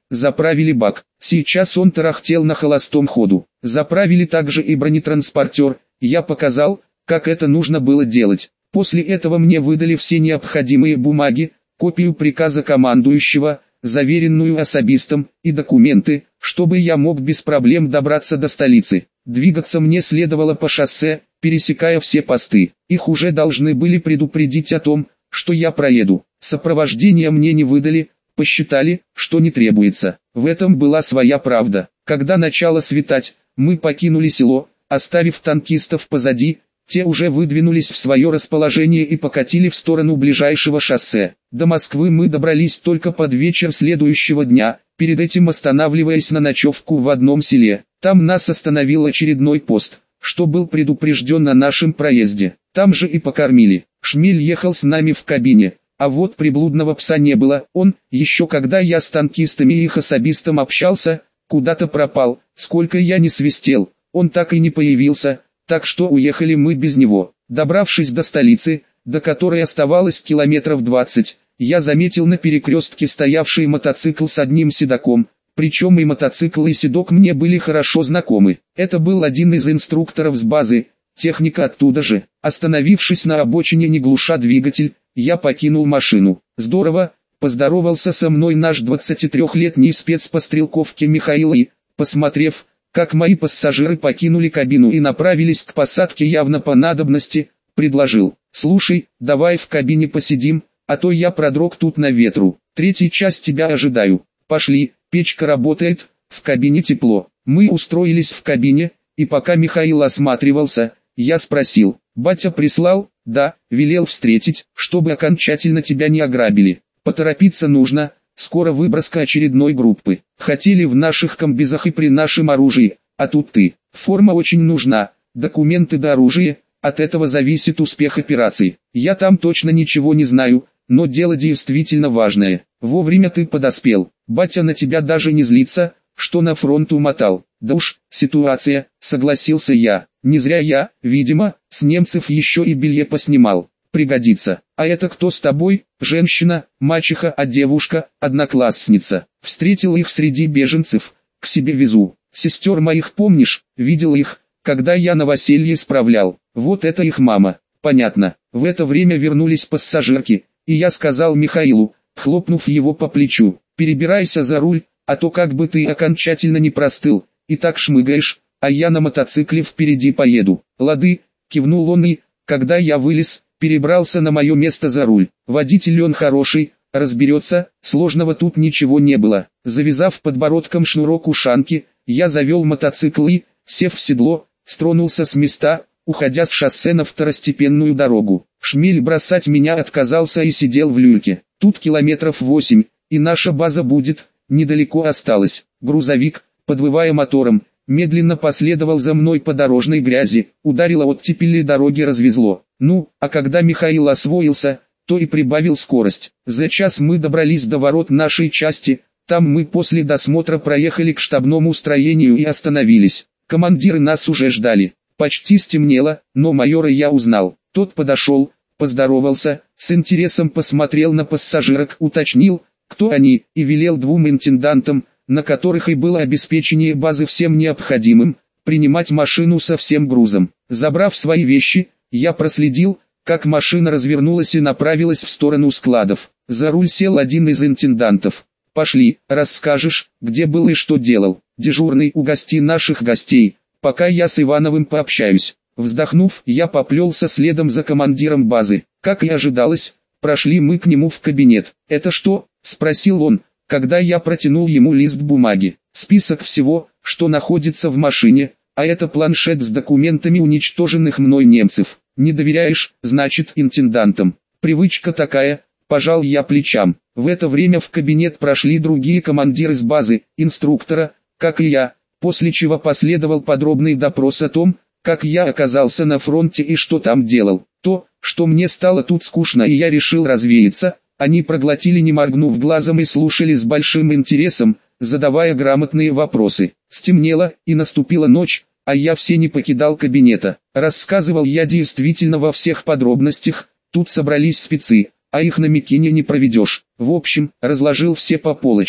заправили бак. Сейчас он тарахтел на холостом ходу. Заправили также и бронетранспортер. Я показал, как это нужно было делать. После этого мне выдали все необходимые бумаги, копию приказа командующего, заверенную особистом, и документы, чтобы я мог без проблем добраться до столицы. Двигаться мне следовало по шоссе, пересекая все посты. Их уже должны были предупредить о том, что я проеду. Сопровождение мне не выдали, посчитали, что не требуется. В этом была своя правда. Когда начало светать, мы покинули село, оставив танкистов позади. Те уже выдвинулись в свое расположение и покатили в сторону ближайшего шоссе. До Москвы мы добрались только под вечер следующего дня, перед этим останавливаясь на ночевку в одном селе. Там нас остановил очередной пост, что был предупрежден о нашем проезде. Там же и покормили. Шмель ехал с нами в кабине, а вот приблудного пса не было. Он, еще когда я с танкистами и их особистом общался, куда-то пропал. Сколько я не свистел, он так и не появился. Так что уехали мы без него. Добравшись до столицы, до которой оставалось километров двадцать, я заметил на перекрестке стоявший мотоцикл с одним седоком, причем и мотоцикл и седок мне были хорошо знакомы. Это был один из инструкторов с базы, техника оттуда же. Остановившись на обочине, не глуша двигатель, я покинул машину. Здорово, поздоровался со мной наш двадцатитрёхлетний спец по стрелковке Михаил и, посмотрев, как мои пассажиры покинули кабину и направились к посадке явно по надобности, предложил: «Слушай, давай в кабине посидим, а то я продрог тут на ветру. Третий час тебя ожидаю. Пошли, печка работает, в кабине тепло». Мы устроились в кабине, и пока Михаил осматривался, я спросил: «Батя прислал?» «Да, велел встретить, чтобы окончательно тебя не ограбили. Поторопиться нужно. Скоро выброска очередной группы. Хотели в наших комбезах и при нашем оружии, а тут ты. Форма очень нужна, документы да оружие, от этого зависит успех операции. Я там точно ничего не знаю, но дело действительно важное. Вовремя ты подоспел. Батя на тебя даже не злится, что на фронт умотал». «Да уж, ситуация», согласился я. «Не зря я, видимо, с немцев еще и белье поснимал. Пригодится. А это кто с тобой?» «Женщина, мачеха, а девушка, одноклассница. Встретил их среди беженцев, к себе везу. Сестер моих помнишь? Видел их, когда я новоселье справлял. Вот это их мама». «Понятно». В это время вернулись пассажирки, и я сказал Михаилу, хлопнув его по плечу: «Перебирайся за руль, а то как бы ты окончательно не простыл, и так шмыгаешь, а я на мотоцикле впереди поеду». «Лады», кивнул он и, когда я вылез, перебрался на мое место за руль. Водитель он хороший, разберется, сложного тут ничего не было. Завязав подбородком шнурок ушанки, я завел мотоцикл и, сев в седло, стронулся с места, уходя с шоссе на второстепенную дорогу. Шмель бросать меня отказался и сидел в люльке. Тут километров восемь, и наша база будет, недалеко осталось. Грузовик, подвывая мотором, медленно последовал за мной по дорожной грязи, ударило оттепели дороги, развезло. Ну, а когда Михаил освоился, то и прибавил скорость. За час мы добрались до ворот нашей части, там мы после досмотра проехали к штабному строению и остановились. Командиры нас уже ждали. Почти стемнело, но майора я узнал. Тот подошел, поздоровался, с интересом посмотрел на пассажирок, уточнил, кто они, и велел двум интендантам, на которых и было обеспечение базы всем необходимым, принимать машину со всем грузом. Забрав свои вещи, я проследил, как машина развернулась и направилась в сторону складов. За руль сел один из интендантов. «Пошли, расскажешь, где был и что делал. Дежурный, угости наших гостей, пока я с Ивановым пообщаюсь». Вздохнув, я поплелся следом за командиром базы. Как и ожидалось, прошли мы к нему в кабинет. «Это что?» – спросил он, когда я протянул ему лист бумаги. «Список всего, что находится в машине, а это планшет с документами уничтоженных мной немцев. Не доверяешь, значит, интендантам. Привычка такая», – пожал я плечам. В это время в кабинет прошли другие командиры с базы, инструктора, как и я, после чего последовал подробный допрос о том, как я оказался на фронте и что там делал. То, что мне стало тут скучно и я решил развеяться, они проглотили не моргнув глазом и слушали с большим интересом, задавая грамотные вопросы. Стемнело, и наступила ночь, а я все не покидал кабинета. Рассказывал я действительно во всех подробностях, тут собрались спецы, а их на Микине не проведешь. В общем, разложил все по полочкам.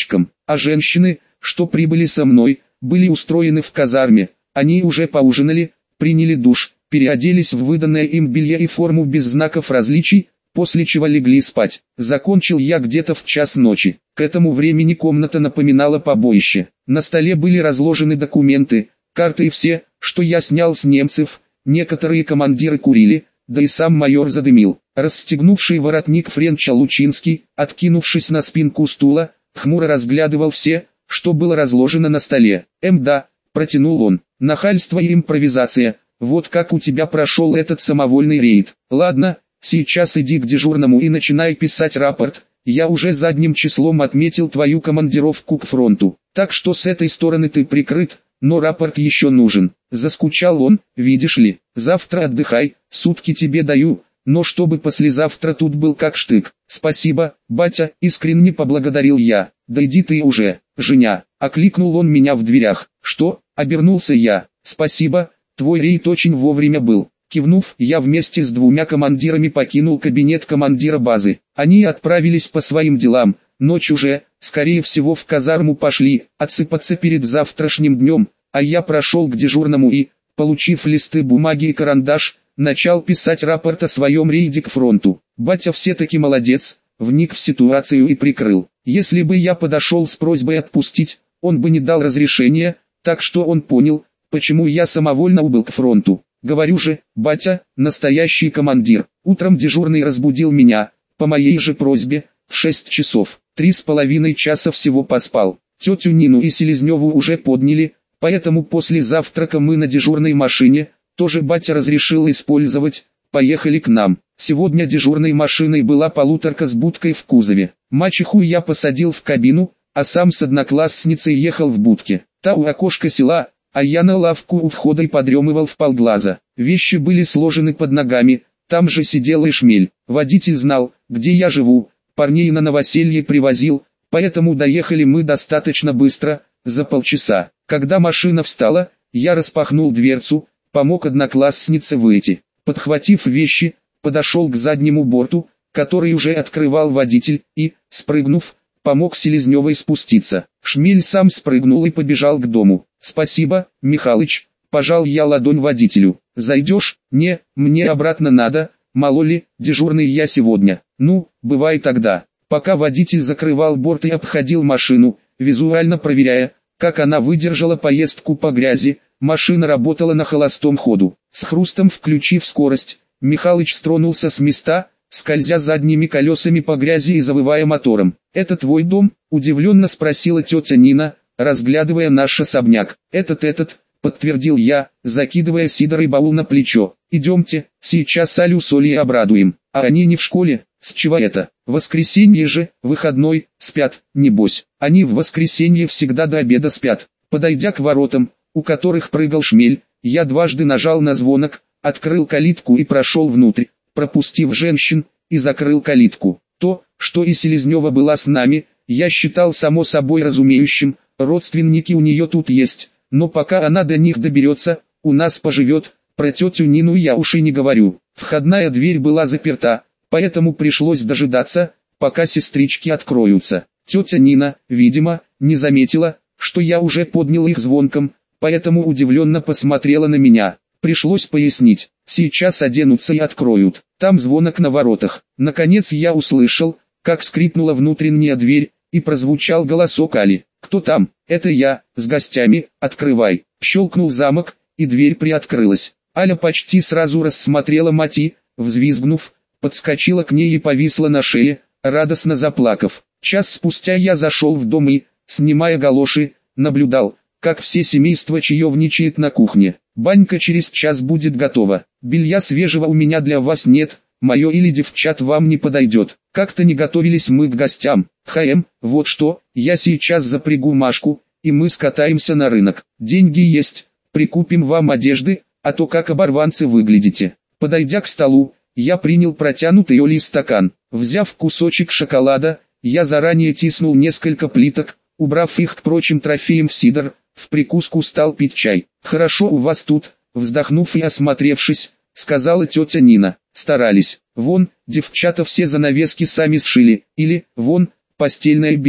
а женщины, что прибыли со мной, были устроены в казарме. Они уже поужинали, приняли душ, переоделись в выданное им белье и форму без знаков различий, после чего легли спать. Закончил я где-то в час ночи. К этому времени комната напоминала побоище. На столе были разложены документы, карты и все, что я снял с немцев. Некоторые командиры курили, да и сам майор задымил. Расстегнувший воротник Френча Лучинский, откинувшись на спинку стула, хмуро разглядывал все, что было разложено на столе. «Эм да», протянул он, — «нахальство и импровизация, вот как у тебя прошел этот самовольный рейд. Ладно, сейчас иди к дежурному и начинай писать рапорт, я уже задним числом отметил твою командировку к фронту, так что с этой стороны ты прикрыт, но рапорт еще нужен». Заскучал он, видишь ли, завтра отдыхай, сутки тебе даю, но чтобы послезавтра тут был как штык. «Спасибо, батя», искренне поблагодарил я. «Да иди ты уже, Женя», окликнул он меня в дверях. «Что?» — обернулся я. «Спасибо, твой рейд очень вовремя был». Кивнув, я вместе с двумя командирами покинул кабинет командира базы. Они отправились по своим делам, ночь уже, скорее всего в казарму пошли, отсыпаться перед завтрашним днем, а я прошел к дежурному и, получив листы бумаги и карандаш, начал писать рапорт о своем рейде к фронту. Батя все-таки молодец, вник в ситуацию и прикрыл. Если бы я подошел с просьбой отпустить, он бы не дал разрешения, так что он понял, почему я самовольно убыл к фронту. Говорю же, батя, настоящий командир. Утром дежурный разбудил меня, по моей же просьбе, в шесть часов. Три с половиной часа всего поспал. Тетю Нину и Селезневу уже подняли, поэтому после завтрака мы на дежурной машине, тоже батя разрешил использовать, поехали к нам. Сегодня дежурной машиной была полуторка с будкой в кузове. Мачеху я посадил в кабину, а сам с одноклассницей ехал в будке. Та у окошка села, а я на лавку у входа и подремывал вполглаза. Вещи были сложены под ногами, там же сидел и шмель. Водитель знал, где я живу, парней на новоселье привозил, поэтому доехали мы достаточно быстро, за полчаса. Когда машина встала, я распахнул дверцу, помог однокласснице выйти. Подхватив вещи, подошел к заднему борту, который уже открывал водитель, и, спрыгнув, помог Селезневой спуститься. Шмель сам спрыгнул и побежал к дому. «Спасибо, Михалыч», пожал я ладонь водителю. «Зайдешь?» «Не, мне обратно надо, мало ли, дежурный я сегодня». «Ну, бывай тогда». Пока водитель закрывал борт и обходил машину, визуально проверяя, как она выдержала поездку по грязи, машина работала на холостом ходу. С хрустом включив скорость, Михалыч стронулся с места, скользя задними колесами по грязи и завывая мотором. «Это твой дом?» – удивленно спросила тетя Нина, разглядывая наш особняк. «Этот-этот», – подтвердил я, закидывая сидор и баул на плечо. «Идемте, сейчас Алю с Олей обрадуем. А они не в школе? С чего это? Воскресенье же, выходной, спят, небось». «Они в воскресенье всегда до обеда спят». Подойдя к воротам, у которых прыгал шмель, я дважды нажал на звонок, открыл калитку и прошел внутрь, пропустив женщин, и закрыл калитку. То, что и Селезнева была с нами, я считал само собой разумеющим, родственники у нее тут есть, но пока она до них доберется, у нас поживет, про тетю Нину я уж и не говорю. Входная дверь была заперта, поэтому пришлось дожидаться, пока сестрички откроются. Тетя Нина, видимо, не заметила, что я уже поднял их звонком, поэтому удивленно посмотрела на меня. Пришлось пояснить, сейчас оденутся и откроют. Там звонок на воротах. Наконец я услышал, как скрипнула внутренняя дверь, и прозвучал голосок Али. «Кто там?» «Это я, с гостями, открывай». Щелкнул замок, и дверь приоткрылась. Аля почти сразу рассмотрела мать и, взвизгнув, подскочила к ней и повисла на шее, радостно заплакав. Час спустя я зашел в дом и, снимая галоши, наблюдал, как все семейство чаевничает на кухне. «Банька через час будет готова. Белья свежего у меня для вас нет, мое или девчат вам не подойдет. Как-то не готовились мы к гостям. Хаем, вот что, я сейчас запрягу Машку, и мы скатаемся на рынок. Деньги есть, прикупим вам одежды, а то как оборванцы выглядите». Подойдя к столу, я принял протянутый Олей стакан. Взяв кусочек шоколада, я заранее тиснул несколько плиток, убрав их к прочим трофеям в сидр, в прикуску стал пить чай. «Хорошо у вас тут», вздохнув и осмотревшись, сказала тетя Нина. «Старались. Вон, девчата все занавески сами сшили, или, вон, постельное белье.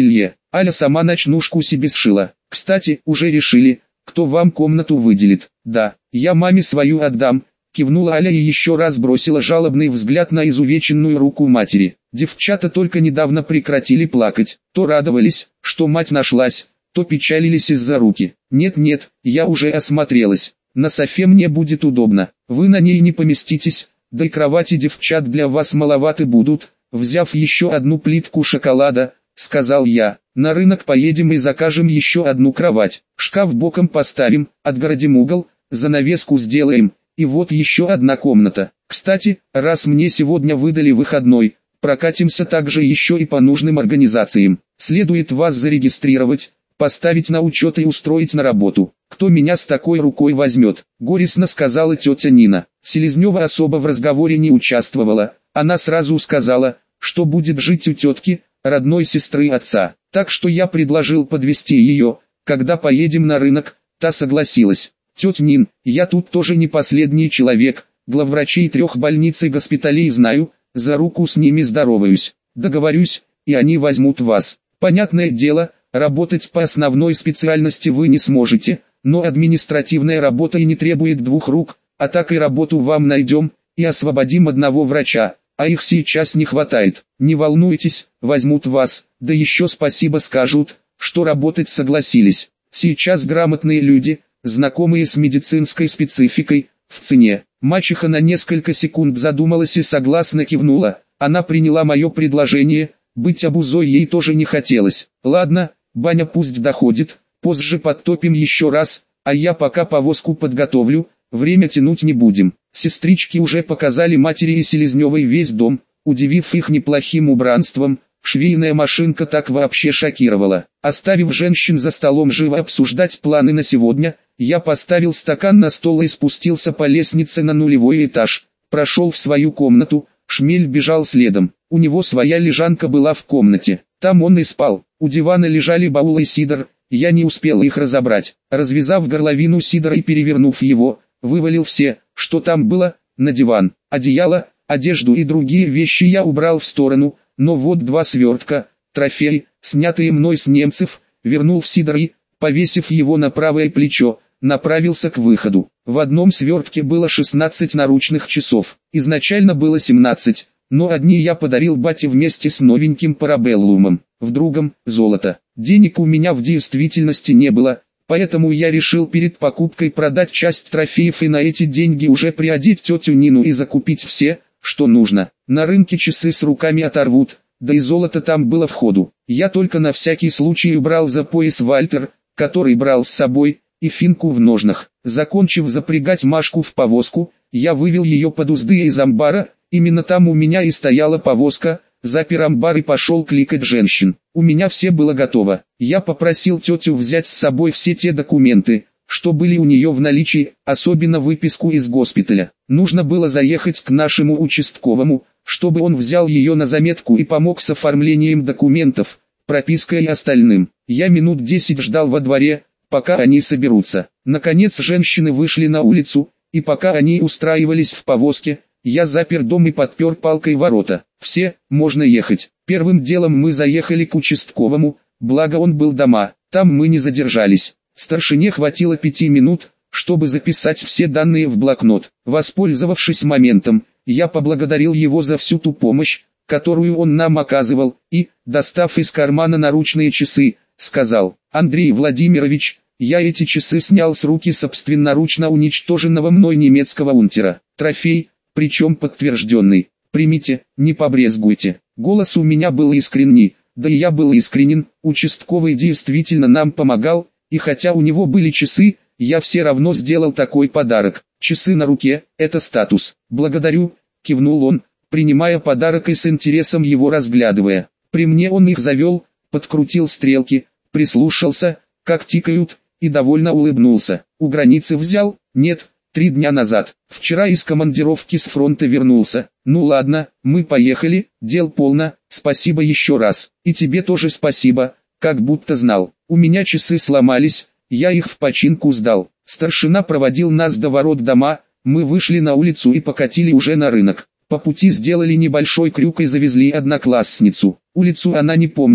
Аля сама ночнушку себе сшила. Кстати, уже решили, кто вам комнату выделит? Да, я маме свою отдам. Кивнула Аля и еще раз бросила жалобный взгляд на изувеченную руку матери. Девчата только недавно прекратили плакать, то радовались, что мать нашлась, то печалились из-за руки. Нет-нет, я уже осмотрелась, на софе мне будет удобно, вы на ней не поместитесь, да и кровати девчат для вас маловаты будут. Взяв еще одну плитку шоколада, сказал я, на рынок поедем и закажем еще одну кровать, шкаф боком поставим, отгородим угол, занавеску сделаем. И вот еще одна комната. Кстати, раз мне сегодня выдали выходной, прокатимся также еще и по нужным организациям. Следует вас зарегистрировать, поставить на учет и устроить на работу. Кто меня с такой рукой возьмет? Горестно сказала тетя Нина. Селезнева особо в разговоре не участвовала. Она сразу сказала, что будет жить у тетки, родной сестры отца. Так что я предложил подвезти ее, когда поедем на рынок. Та согласилась. Тетя Нин, я тут тоже не последний человек, главврачей трех больниц и госпиталей знаю, за руку с ними здороваюсь, договорюсь, и они возьмут вас. Понятное дело, работать по основной специальности вы не сможете, но административная работа и не требует двух рук, а так и работу вам найдем, и освободим одного врача, а их сейчас не хватает. Не волнуйтесь, возьмут вас, да еще спасибо скажут, что работать согласились. Сейчас грамотные люди, знакомые с медицинской спецификой, в цене. Мачеха на несколько секунд задумалась и согласно кивнула. Она приняла мое предложение, быть обузой ей тоже не хотелось. Ладно, баня пусть доходит, позже подтопим еще раз, а я пока повозку подготовлю, время тянуть не будем. Сестрички уже показали матери и Селезневой весь дом, удивив их неплохим убранством. Швейная машинка так вообще шокировала. Оставив женщин за столом живо обсуждать планы на сегодня, я поставил стакан на стол и спустился по лестнице на нулевой этаж. Прошел в свою комнату, Шмель бежал следом. У него своя лежанка была в комнате. Там он и спал. У дивана лежали баулы сидр, я не успел их разобрать. Развязав горловину сидра и перевернув его, вывалил все, что там было, на диван. Одеяло, одежду и другие вещи я убрал в сторону. Но вот два свертка, трофеи, снятые мной с немцев, вернул в сидр и, повесив его на правое плечо, направился к выходу. В одном свертке было шестнадцать наручных часов, изначально было семнадцать, но одни я подарил бате вместе с новеньким парабеллумом, в другом – золото. Денег у меня в действительности не было, поэтому я решил перед покупкой продать часть трофеев и на эти деньги уже приодеть тетю Нину и закупить все, что нужно. На рынке часы с руками оторвут, да и золото там было в ходу. Я только на всякий случай убрал за пояс Вальтер, который брал с собой, и финку в ножнах. Закончив запрягать Машку в повозку, я вывел ее под узды из амбара, именно там у меня и стояла повозка, запер амбар и пошел кликать женщин. У меня все было готово. Я попросил тетю взять с собой все те документы, что были у нее в наличии, особенно выписку из госпиталя. Нужно было заехать к нашему участковому, чтобы он взял ее на заметку и помог с оформлением документов, пропиской и остальным. Я минут десять ждал во дворе, пока они соберутся. Наконец женщины вышли на улицу, и пока они устраивались в повозке, я запер дом и подпер палкой ворота. Все, можно ехать. Первым делом мы заехали к участковому, благо он был дома, там мы не задержались. Старшине хватило пяти минут, чтобы записать все данные в блокнот. Воспользовавшись моментом, я поблагодарил его за всю ту помощь, которую он нам оказывал, и, достав из кармана наручные часы, сказал: «Андрей Владимирович, я эти часы снял с руки собственноручно уничтоженного мной немецкого унтера. Трофей, причем подтвержденный. Примите, не побрезгуйте». Голос у меня был искренний, да и я был искренен, участковый действительно нам помогал, и хотя у него были часы, я все равно сделал такой подарок. Часы на руке – это статус. «Благодарю», – кивнул он, принимая подарок и с интересом его разглядывая. При мне он их завел, подкрутил стрелки, прислушался, как тикают, и довольно улыбнулся. «У границы взял?» «Нет, три дня назад. Вчера из командировки с фронта вернулся». «Ну ладно, мы поехали, дел полно, спасибо еще раз. И тебе тоже спасибо, как будто знал. У меня часы сломались, я их в починку сдал». Старшина проводил нас до ворот дома, мы вышли на улицу и покатили уже на рынок. По пути сделали небольшой крюк и завезли одноклассницу. Улицу она не помнила,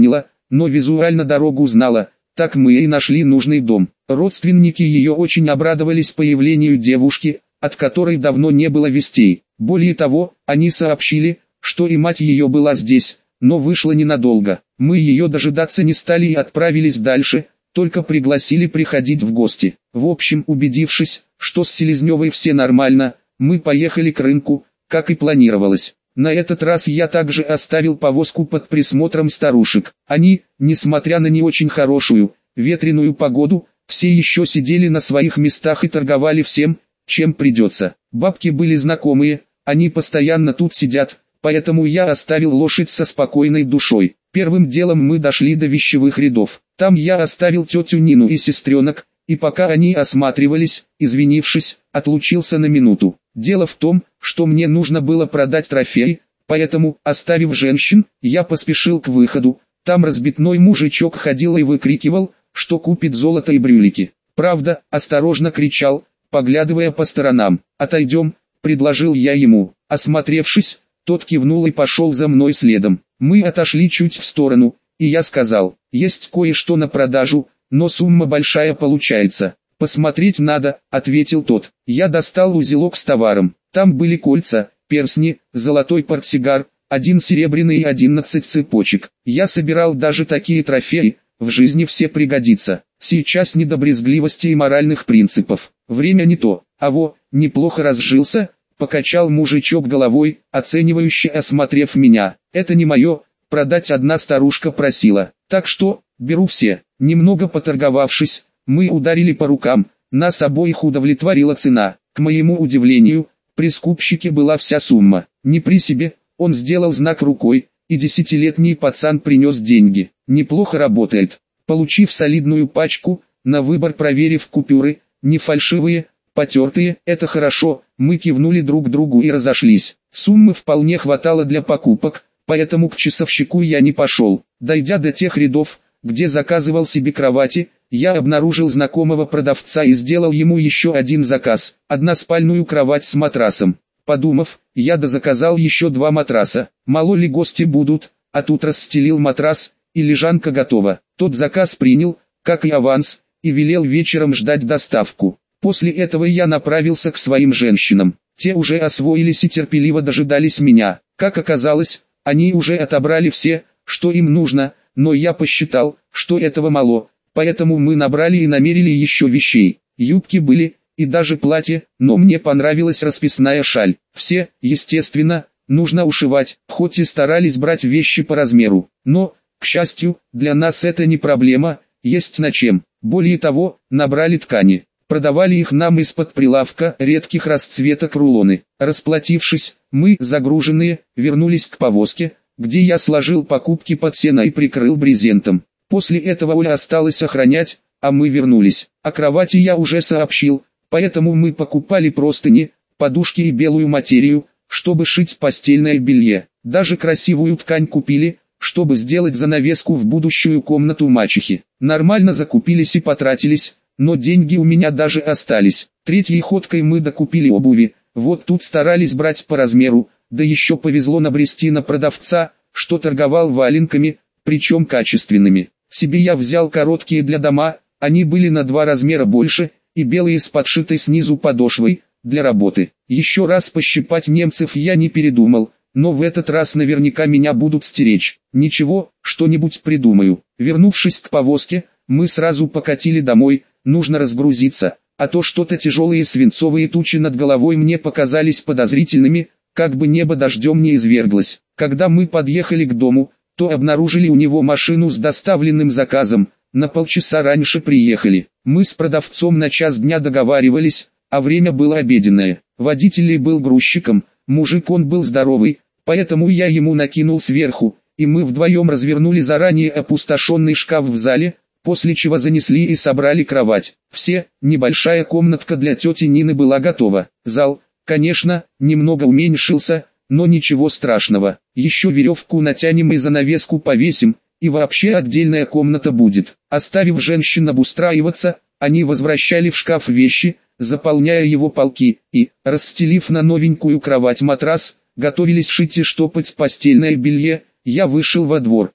но визуально дорогу знала. Так мы и нашли нужный дом. Родственники ее очень обрадовались появлению девушки, от которой давно не было вестей. Более того, они сообщили, что и мать ее была здесь, но вышла ненадолго. Мы ее дожидаться не стали и отправились дальше, только пригласили приходить в гости. В общем, убедившись, что с Селезневой все нормально, мы поехали к рынку, как и планировалось. На этот раз я также оставил повозку под присмотром старушек. Они, несмотря на не очень хорошую, ветреную погоду, все еще сидели на своих местах и торговали всем, чем придется. Бабки были знакомые, они постоянно тут сидят, поэтому я оставил лошадь со спокойной душой. Первым делом мы дошли до вещевых рядов. Там я оставил тетю Нину и сестренок, и пока они осматривались, извинившись, отлучился на минуту. Дело в том, что мне нужно было продать трофей, поэтому, оставив женщин, я поспешил к выходу. Там разбитной мужичок ходил и выкрикивал, что купит золото и брюлики. Правда, осторожно кричал, поглядывая по сторонам. «Отойдем», — предложил я ему. Осмотревшись, тот кивнул и пошел за мной следом. Мы отошли чуть в сторону, и я сказал: «Есть кое-что на продажу, но сумма большая получается». «Посмотреть надо», — ответил тот. Я достал узелок с товаром. Там были кольца, перстни, золотой портсигар, один серебряный и одиннадцать цепочек. Я собирал даже такие трофеи, в жизни все пригодится. Сейчас не до брезгливости и моральных принципов. Время не то. А во, неплохо разжился, покачал мужичок головой, оценивающе осмотрев меня. Это не мое, продать одна старушка просила. Так что, беру все. Немного поторговавшись, мы ударили по рукам, нас обоих удовлетворила цена. К моему удивлению, при скупщике была вся сумма. Не при себе, он сделал знак рукой, и десятилетний пацан принес деньги. Неплохо работает. Получив солидную пачку, на выбор проверив купюры, не фальшивые, потертые, это хорошо, мы кивнули друг другу и разошлись. Суммы вполне хватало для покупок, поэтому к часовщику я не пошел. Дойдя до тех рядов, где заказывал себе кровати, я обнаружил знакомого продавца и сделал ему еще один заказ, односпальную кровать с матрасом. Подумав, я дозаказал еще два матраса. Мало ли гости будут, а тут расстелил матрас, и лежанка готова. Тот заказ принял, как и аванс, и велел вечером ждать доставку. После этого я направился к своим женщинам. Те уже освоились и терпеливо дожидались меня. Как оказалось, они уже отобрали все, что им нужно, но я посчитал, что этого мало, поэтому мы набрали и намерили еще вещей. Юбки были, и даже платье, но мне понравилась расписная шаль. Все, естественно, нужно ушивать, хоть и старались брать вещи по размеру. Но, к счастью, для нас это не проблема, есть на чем. Более того, набрали ткани. Продавали их нам из-под прилавка редких расцветок рулоны. Расплатившись, мы, загруженные, вернулись к повозке, где я сложил покупки под сено и прикрыл брезентом. После этого Оля осталась охранять, а мы вернулись. О кровати я уже сообщил, поэтому мы покупали простыни, подушки и белую материю, чтобы шить постельное белье. Даже красивую ткань купили, чтобы сделать занавеску в будущую комнату мачехи. Нормально закупились и потратились, но деньги у меня даже остались. Третьей ходкой мы докупили обуви, вот тут старались брать по размеру, да еще повезло набрести на продавца, что торговал валенками, причем качественными. Себе я взял короткие для дома, они были на два размера больше, и белые с подшитой снизу подошвой, для работы. Еще раз пощипать немцев я не передумал, но в этот раз наверняка меня будут стеречь. Ничего, что-нибудь придумаю. Вернувшись к повозке, мы сразу покатили домой, нужно разгрузиться, а то что-то тяжелые свинцовые тучи над головой мне показались подозрительными, как бы небо дождем не изверглось. Когда мы подъехали к дому, то обнаружили у него машину с доставленным заказом, на полчаса раньше приехали. Мы с продавцом на час дня договаривались, а время было обеденное. Водитель был грузчиком, мужик он был здоровый, поэтому я ему накинул сверху, и мы вдвоем развернули заранее опустошенный шкаф в зале, после чего занесли и собрали кровать. Все, небольшая комнатка для тети Нины была готова. Зал, конечно, немного уменьшился, но ничего страшного. Еще веревку натянем и занавеску повесим, и вообще отдельная комната будет. Оставив женщин обустраиваться, они возвращали в шкаф вещи, заполняя его полки, и, расстелив на новенькую кровать матрас, готовились шить и штопать постельное белье. Я вышел во двор.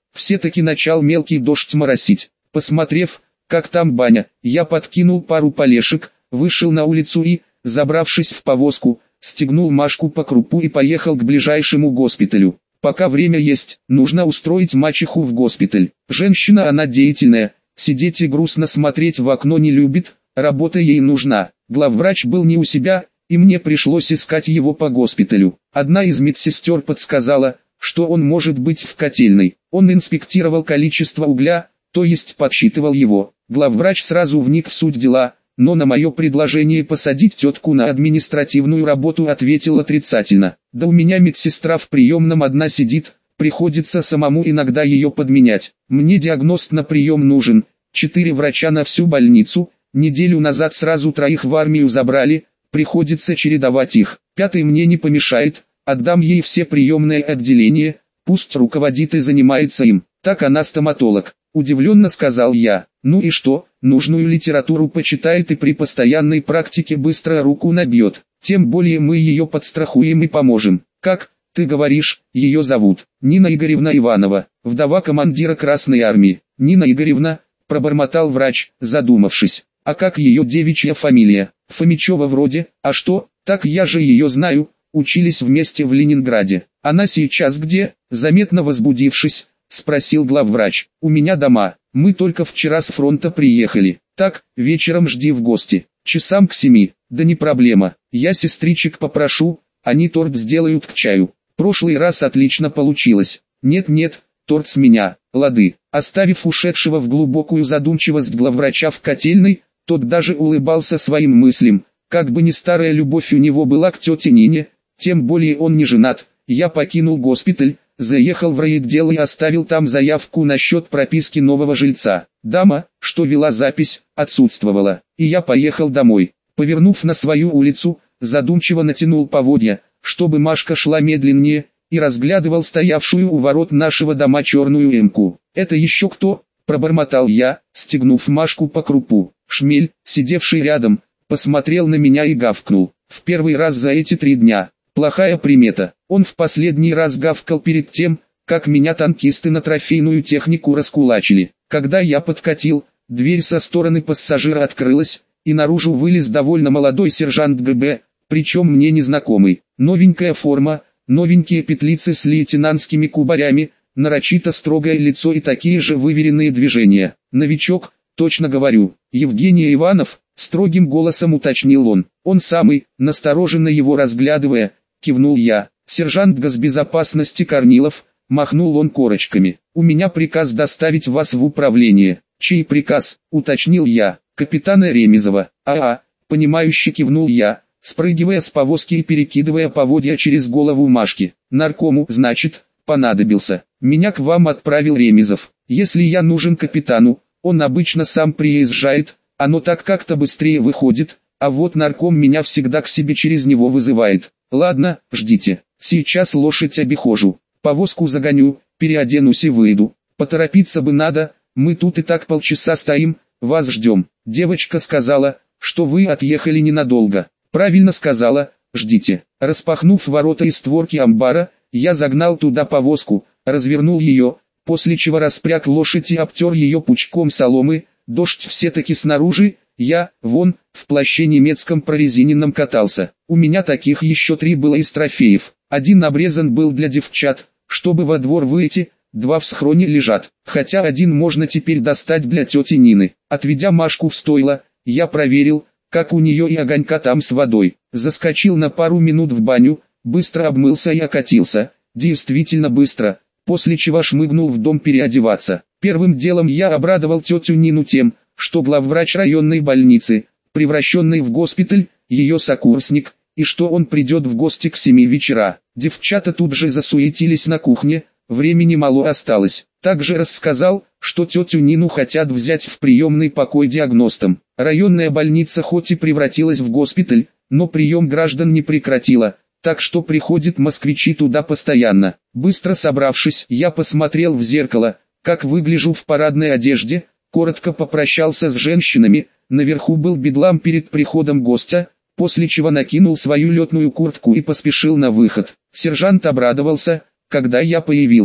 все-таки начал мелкий дождь моросить. Посмотрев, как там баня, я подкинул пару полешек, вышел на улицу и, забравшись в повозку, стегнул Машку по крупу и поехал к ближайшему госпиталю. Пока время есть, нужно устроить мачеху в госпиталь. Женщина она деятельная, сидеть и грустно смотреть в окно не любит, работа ей нужна. Главврач был не у себя, и мне пришлось искать его по госпиталю. Одна из медсестер подсказала, что он может быть в котельной. Он инспектировал количество угля, то есть подсчитывал его. Главврач сразу вник в суть дела, но на мое предложение посадить тетку на административную работу ответил отрицательно. Да у меня медсестра в приемном одна сидит, приходится самому иногда ее подменять. Мне диагност на прием нужен, четыре врача на всю больницу, неделю назад сразу троих в армию забрали, приходится чередовать их. Пятый мне не помешает, отдам ей все приемные отделения, пусть руководит и занимается им. Так она стоматолог. Удивленно сказал я. Ну и что, нужную литературу почитает и при постоянной практике быстро руку набьет. Тем более мы ее подстрахуем и поможем. Как, ты говоришь, ее зовут? Нина Игоревна Иванова, вдова командира Красной Армии. Нина Игоревна, пробормотал врач, задумавшись. А как ее девичья фамилия? Фомичева вроде. А что, так я же ее знаю, учились вместе в Ленинграде. Она сейчас где? Заметно возбудившись, спросил главврач. У меня дома, мы только вчера с фронта приехали. Так, вечером жди в гости, часам к семи. Да не проблема, я сестричек попрошу, они торт сделают к чаю. Прошлый раз отлично получилось. Нет-нет, торт с меня, лады. Оставив ушедшего в глубокую задумчивость главврача в котельной, тот даже улыбался своим мыслям. Как бы ни старая любовь у него была к тете Нине, тем более он не женат. Я покинул госпиталь, заехал в райотдел и оставил там заявку насчет прописки нового жильца. Дама, что вела запись, отсутствовала, и я поехал домой. Повернув на свою улицу, задумчиво натянул поводья, чтобы Машка шла медленнее, и разглядывал стоявшую у ворот нашего дома черную эмку. «Это еще кто?» – пробормотал я, стегнув Машку по крупу. Шмель, сидевший рядом, посмотрел на меня и гавкнул. В первый раз за эти три дня. Плохая примета. Он в последний раз гавкал перед тем, как меня танкисты на трофейную технику раскулачили. Когда я подкатил, дверь со стороны пассажира открылась, и наружу вылез довольно молодой сержант ГБ, причем мне незнакомый. Новенькая форма, новенькие петлицы с лейтенантскими кубарями, нарочито строгое лицо и такие же выверенные движения. Новичок, точно говорю. Евгений Иванов, строгим голосом уточнил он. Он самый, настороженно его разглядывая, кивнул я. Сержант госбезопасности Корнилов, махнул он корочками. У меня приказ доставить вас в управление. Чей приказ, уточнил я. Капитана Ремезова. А-а, понимающе кивнул я, спрыгивая с повозки и перекидывая поводья через голову Машки. Наркому, значит, понадобился. Меня к вам отправил Ремезов. Если я нужен капитану, он обычно сам приезжает, оно так как-то быстрее выходит, а вот нарком меня всегда к себе через него вызывает. Ладно, ждите, сейчас лошадь обихожу, повозку загоню, переоденусь и выйду. Поторопиться бы надо, мы тут и так полчаса стоим, вас ждем. Девочка сказала, что вы отъехали ненадолго. Правильно сказала, ждите. Распахнув ворота и створки амбара, я загнал туда повозку, развернул ее, после чего распряг лошадь и обтер ее пучком соломы. Дождь все-таки снаружи, я, вон, в плаще немецком прорезиненном катался. У меня таких еще три было из трофеев. Один обрезан был для девчат, чтобы во двор выйти, два в схроне лежат. Хотя один можно теперь достать для тети Нины. Отведя Машку в стойло, я проверил, как у нее и огонька там с водой. Заскочил на пару минут в баню, быстро обмылся и окатился. Действительно быстро. После чего шмыгнул в дом переодеваться. Первым делом я обрадовал тетю Нину тем, что главврач районной больницы, превращенный в госпиталь, ее сокурсник, и что он придет в гости к семи вечера. Девчата тут же засуетились на кухне, времени мало осталось. Также рассказал, что тетю Нину хотят взять в приемный покой диагностом. Районная больница хоть и превратилась в госпиталь, но прием граждан не прекратила, так что приходят москвичи туда постоянно. Быстро собравшись, я посмотрел в зеркало, как выгляжу в парадной одежде, коротко попрощался с женщинами, наверху был бедлам перед приходом гостя, после чего накинул свою летную куртку и поспешил на выход. Сержант обрадовался, когда я появился.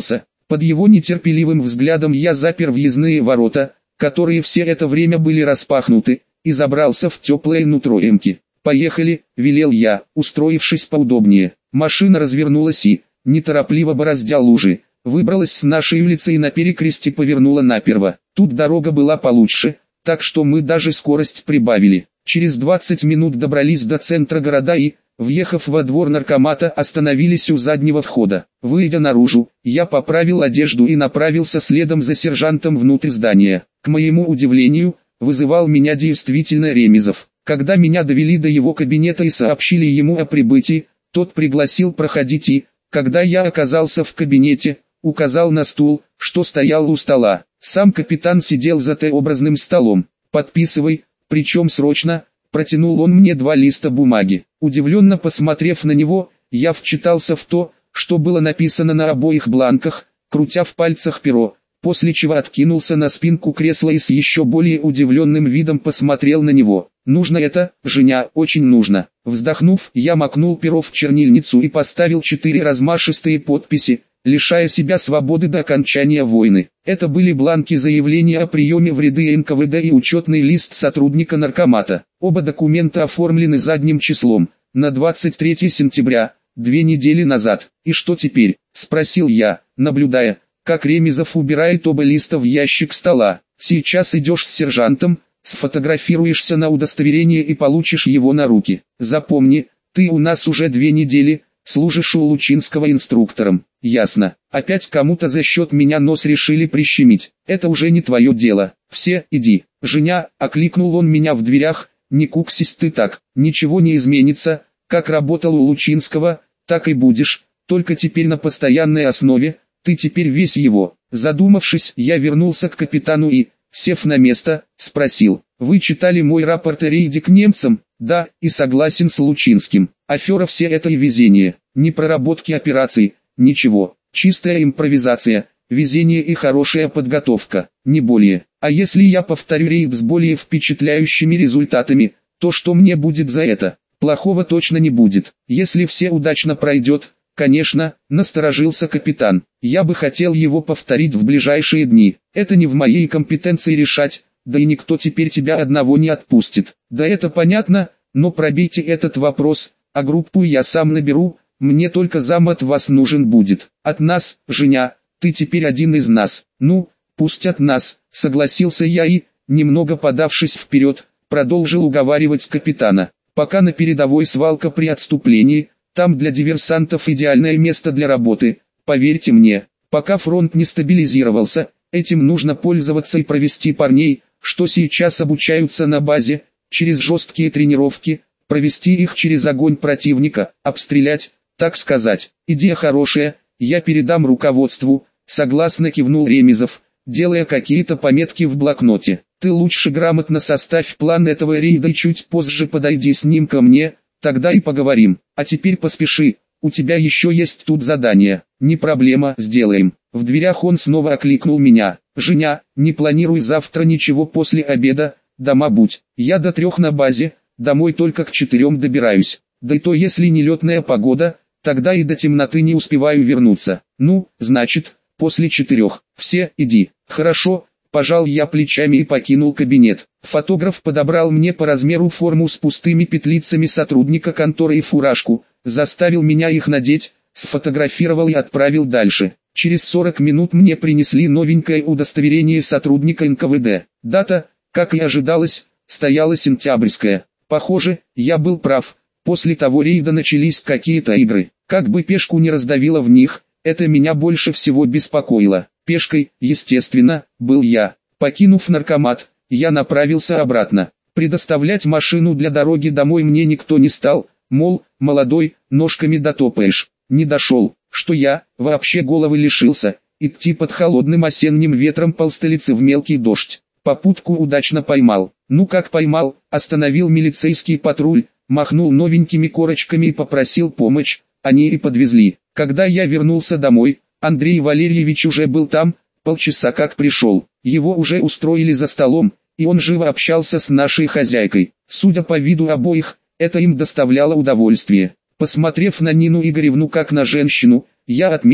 Под его нетерпеливым взглядом я запер въездные ворота, которые все это время были распахнуты, и забрался в теплое нутро эмки. «Поехали», — велел я, устроившись поудобнее. Машина развернулась и, неторопливо бороздя лужи, выбралась с нашей улицы и на перекрестке повернула направо. Тут дорога была получше, так что мы даже скорость прибавили. Через двадцать минут добрались до центра города и, въехав во двор наркомата, остановились у заднего входа. Выйдя наружу, я поправил одежду и направился следом за сержантом внутрь здания. К моему удивлению, вызывал меня действительно Ремезов. Когда меня довели до его кабинета и сообщили ему о прибытии, тот пригласил проходить и, когда я оказался в кабинете, указал на стул, что стоял у стола. Сам капитан сидел за Т-образным столом. «Подписывай, причем срочно», — протянул он мне два листа бумаги. Удивленно посмотрев на него, я вчитался в то, что было написано на обоих бланках, крутя в пальцах перо, после чего откинулся на спинку кресла и с еще более удивленным видом посмотрел на него. «Нужно это, Женя, очень нужно». Вздохнув, я макнул перо в чернильницу и поставил четыре размашистые подписи, лишая себя свободы до окончания войны. Это были бланки заявления о приеме в ряды эн ка вэ дэ и учетный лист сотрудника наркомата. Оба документа оформлены задним числом, на двадцать третье сентября, две недели назад. «И что теперь?» – спросил я, наблюдая, как Ремезов убирает оба листа в ящик стола. «Сейчас идешь с сержантом, сфотографируешься на удостоверение и получишь его на руки. Запомни, ты у нас уже две недели, служишь у Лучинского инструктором». «Ясно. Опять кому-то за счет меня нос решили прищемить. Это уже не твое дело. Все, иди». «Женя», — окликнул он меня в дверях, — «не куксись ты так. Ничего не изменится, как работал у Лучинского, так и будешь, только теперь на постоянной основе, ты теперь весь его». Задумавшись, я вернулся к капитану и, сев на место, спросил: «Вы читали мой рапорт о рейде к немцам?» «Да, и согласен с Лучинским. Афера все это и везение, не проработки операций, ничего, чистая импровизация, везение и хорошая подготовка, не более. А если я повторю рейд с более впечатляющими результатами, то что мне будет за это? Плохого точно не будет. Если все удачно пройдет, конечно», — насторожился капитан. «Я бы хотел его повторить в ближайшие дни. Это не в моей компетенции решать, да и никто теперь тебя одного не отпустит». «Да это понятно, но пробейте этот вопрос, а группу я сам наберу, мне только зам от вас нужен будет». «От нас, Женя, ты теперь один из нас». «Ну, пусть от нас», — согласился я и, немного подавшись вперед, продолжил уговаривать капитана. «Пока на передовой свалка при отступлении, там для диверсантов идеальное место для работы, поверьте мне. Пока фронт не стабилизировался, этим нужно пользоваться и провести парней, что сейчас обучаются на базе, через жесткие тренировки, провести их через огонь противника, обстрелять, так сказать. Идея хорошая, я передам руководству», — согласно кивнул Ремезов, делая какие-то пометки в блокноте. «Ты лучше грамотно составь план этого рейда и чуть позже подойди с ним ко мне, тогда и поговорим. А теперь поспеши, у тебя еще есть тут задание». «Не проблема, сделаем». В дверях он снова окликнул меня. «Женя, не планируй завтра ничего после обеда, дома будь. Я до трех на базе, домой только к четырем добираюсь. Да и то если не летная погода, тогда и до темноты не успеваю вернуться. Ну, значит, после четырех. Все, иди». «Хорошо», пожал я плечами и покинул кабинет. Фотограф подобрал мне по размеру форму с пустыми петлицами сотрудника конторы и фуражку, заставил меня их надеть, сфотографировал и отправил дальше. Через сорок минут мне принесли новенькое удостоверение сотрудника эн ка вэ дэ. Дата, как и ожидалось, стояла сентябрьская. Похоже, я был прав. После того рейда начались какие-то игры. Как бы пешку не раздавило в них, это меня больше всего беспокоило. Пешкой, естественно, был я. Покинув наркомат, я направился обратно. Предоставлять машину для дороги домой мне никто не стал, мол, молодой, ножками дотопаешь. Не дошел, что я, вообще головы лишился, идти под холодным осенним ветром по столице в мелкий дождь. Попутку удачно поймал. Ну как поймал, остановил милицейский патруль, махнул новенькими корочками и попросил помощь, они и подвезли. Когда я вернулся домой, Андрей Валерьевич уже был там, полчаса как пришел. Его уже устроили за столом, и он живо общался с нашей хозяйкой. Судя по виду обоих, это им доставляло удовольствие. Посмотрев на Нину Игоревну как на женщину, я отметил,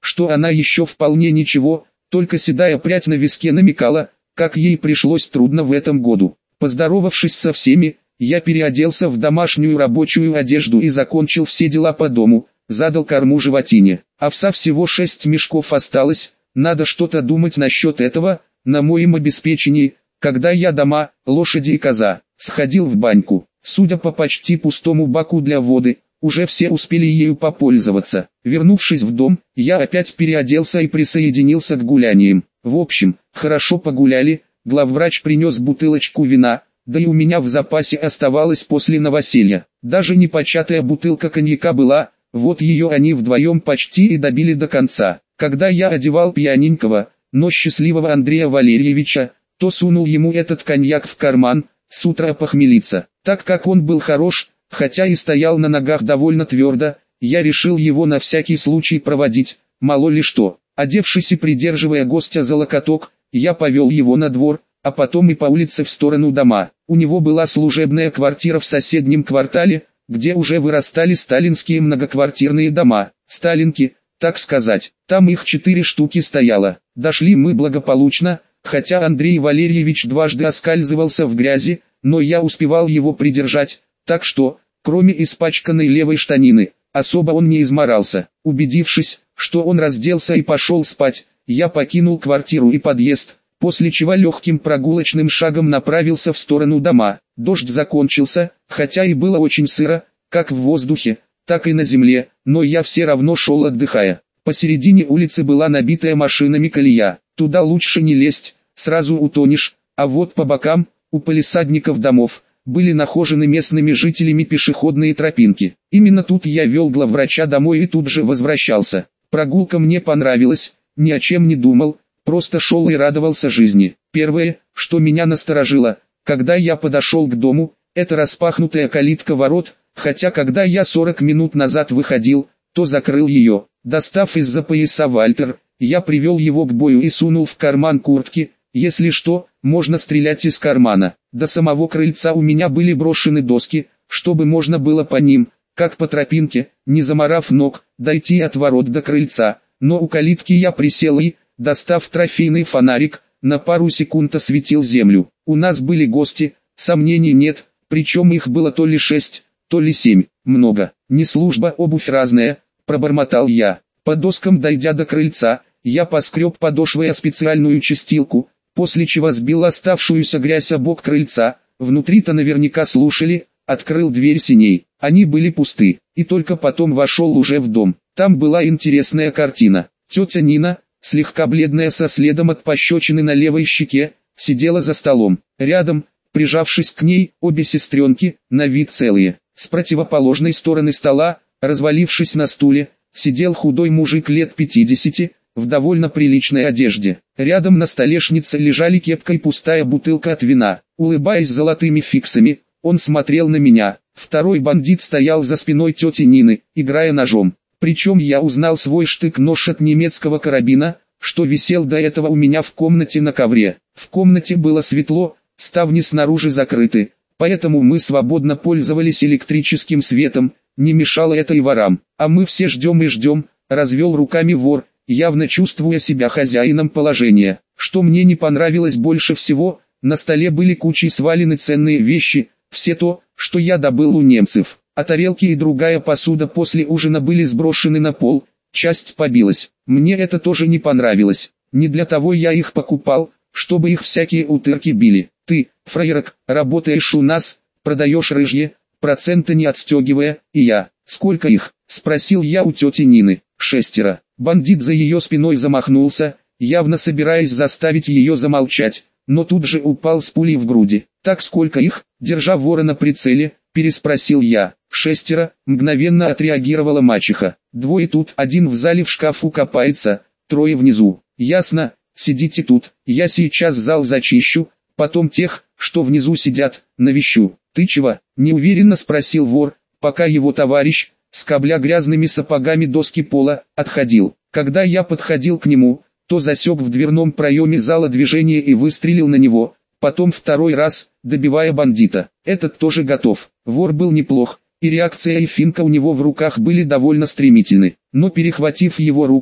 что она еще вполне ничего, только седая прядь на виске намекала, как ей пришлось трудно в этом году. Поздоровавшись со всеми, я переоделся в домашнюю рабочую одежду и закончил все дела по дому, задал корму животине. Овса всего шесть мешков осталось, надо что-то думать насчет этого, на моем обеспечении, когда я дома, лошади и коза. Сходил в баньку, судя по почти пустому баку для воды, уже все успели ею попользоваться. Вернувшись в дом, я опять переоделся и присоединился к гуляниям. В общем, хорошо погуляли, главврач принес бутылочку вина, да и у меня в запасе оставалось после новоселья. Даже непочатая бутылка коньяка была, вот ее они вдвоем почти и добили до конца. Когда я одевал пьяненького, но счастливого Андрея Валерьевича, то сунул ему этот коньяк в карман, с утра похмелиться. Так как он был хорош, хотя и стоял на ногах довольно твердо, я решил его на всякий случай проводить, мало ли что. Одевшись и придерживая гостя за локоток, я повел его на двор, а потом и по улице в сторону дома. У него была служебная квартира в соседнем квартале, где уже вырастали сталинские многоквартирные дома. Сталинки, так сказать, там их четыре штуки стояло. Дошли мы благополучно, хотя Андрей Валерьевич дважды оскальзывался в грязи, но я успевал его придержать, так что, кроме испачканной левой штанины, особо он не изморался. Убедившись, что он разделся и пошел спать, я покинул квартиру и подъезд, после чего легким прогулочным шагом направился в сторону дома. Дождь закончился, хотя и было очень сыро, как в воздухе, так и на земле, но я все равно шел отдыхая. Посередине улицы была набитая машинами колея, туда лучше не лезть, сразу утонешь, а вот по бокам, у палисадников домов, были нахожены местными жителями пешеходные тропинки. Именно тут я вел главврача домой и тут же возвращался. Прогулка мне понравилась, ни о чем не думал, просто шел и радовался жизни. Первое, что меня насторожило, когда я подошел к дому, это распахнутая калитка ворот, хотя когда я сорок минут назад выходил, то закрыл ее. Достав из-за пояса Вальтер, я привел его к бою и сунул в карман куртки. Если что, можно стрелять из кармана. До самого крыльца у меня были брошены доски, чтобы можно было по ним, как по тропинке, не заморав ног, дойти от ворот до крыльца. Но у калитки я присел и, достав трофейный фонарик, на пару секунд осветил землю. У нас были гости, сомнений нет, причем их было то ли шесть, то ли семь, много. Не служба, обувь разная, пробормотал я. По доскам дойдя до крыльца, я поскреб подошвой о специальную чистилку, после чего сбил оставшуюся грязь о бок крыльца. Внутри-то наверняка слушали, открыл дверь синей. Они были пусты, и только потом вошел уже в дом. Там была интересная картина. Тетя Нина, слегка бледная со следом от пощечины на левой щеке, сидела за столом. Рядом, прижавшись к ней, обе сестренки, на вид целые. С противоположной стороны стола, развалившись на стуле, сидел худой мужик лет пятидесяти, в довольно приличной одежде. Рядом на столешнице лежали кепка и пустая бутылка от вина. Улыбаясь золотыми фиксами, он смотрел на меня. Второй бандит стоял за спиной тети Нины, играя ножом. Причем я узнал свой штык-нож от немецкого карабина, что висел до этого у меня в комнате на ковре. В комнате было светло, ставни снаружи закрыты, поэтому мы свободно пользовались электрическим светом, не мешало это и ворам. А мы все ждем и ждем, развел руками вор, явно чувствуя себя хозяином положения. Что мне не понравилось больше всего, на столе были кучей свалены ценные вещи, все то, что я добыл у немцев. А тарелки и другая посуда после ужина были сброшены на пол, часть побилась. Мне это тоже не понравилось. Не для того я их покупал, чтобы их всякие утырки били. Ты, фраерок, работаешь у нас, продаешь рыжье, проценты не отстегивая, и я. Сколько их? Спросил я у тети Нины. Шестеро. Бандит за ее спиной замахнулся, явно собираясь заставить ее замолчать, но тут же упал с пулей в груди. Так сколько их? Держа вора на прицеле, переспросил я. Шестеро, мгновенно отреагировала мачеха. Двое тут, один в зале в шкафу копается, трое внизу. Ясно, сидите тут, я сейчас зал зачищу, потом тех, что внизу сидят, навещу. Ты чего? Неуверенно спросил вор, пока его товарищ, скобля грязными сапогами доски пола, отходил. Когда я подходил к нему, то засек в дверном проеме зала движение и выстрелил на него, потом второй раз, добивая бандита. Этот тоже готов. Вор был неплох, и реакция и финка у него в руках были довольно стремительны. Но перехватив его руку,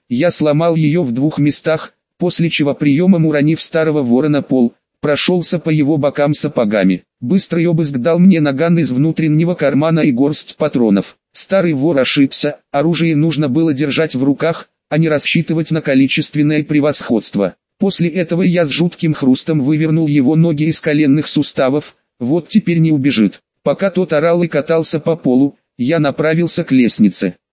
Я сломал ее в двух местах, после чего приемом уронив старого вора на пол, прошелся по его бокам сапогами. Быстрый обыск дал мне наган из внутреннего кармана и горсть патронов. Старый вор ошибся, оружие нужно было держать в руках, а не рассчитывать на количественное превосходство. После этого я с жутким хрустом вывернул его ноги из коленных суставов, вот теперь не убежит. Пока тот орал и катался по полу, я направился к лестнице.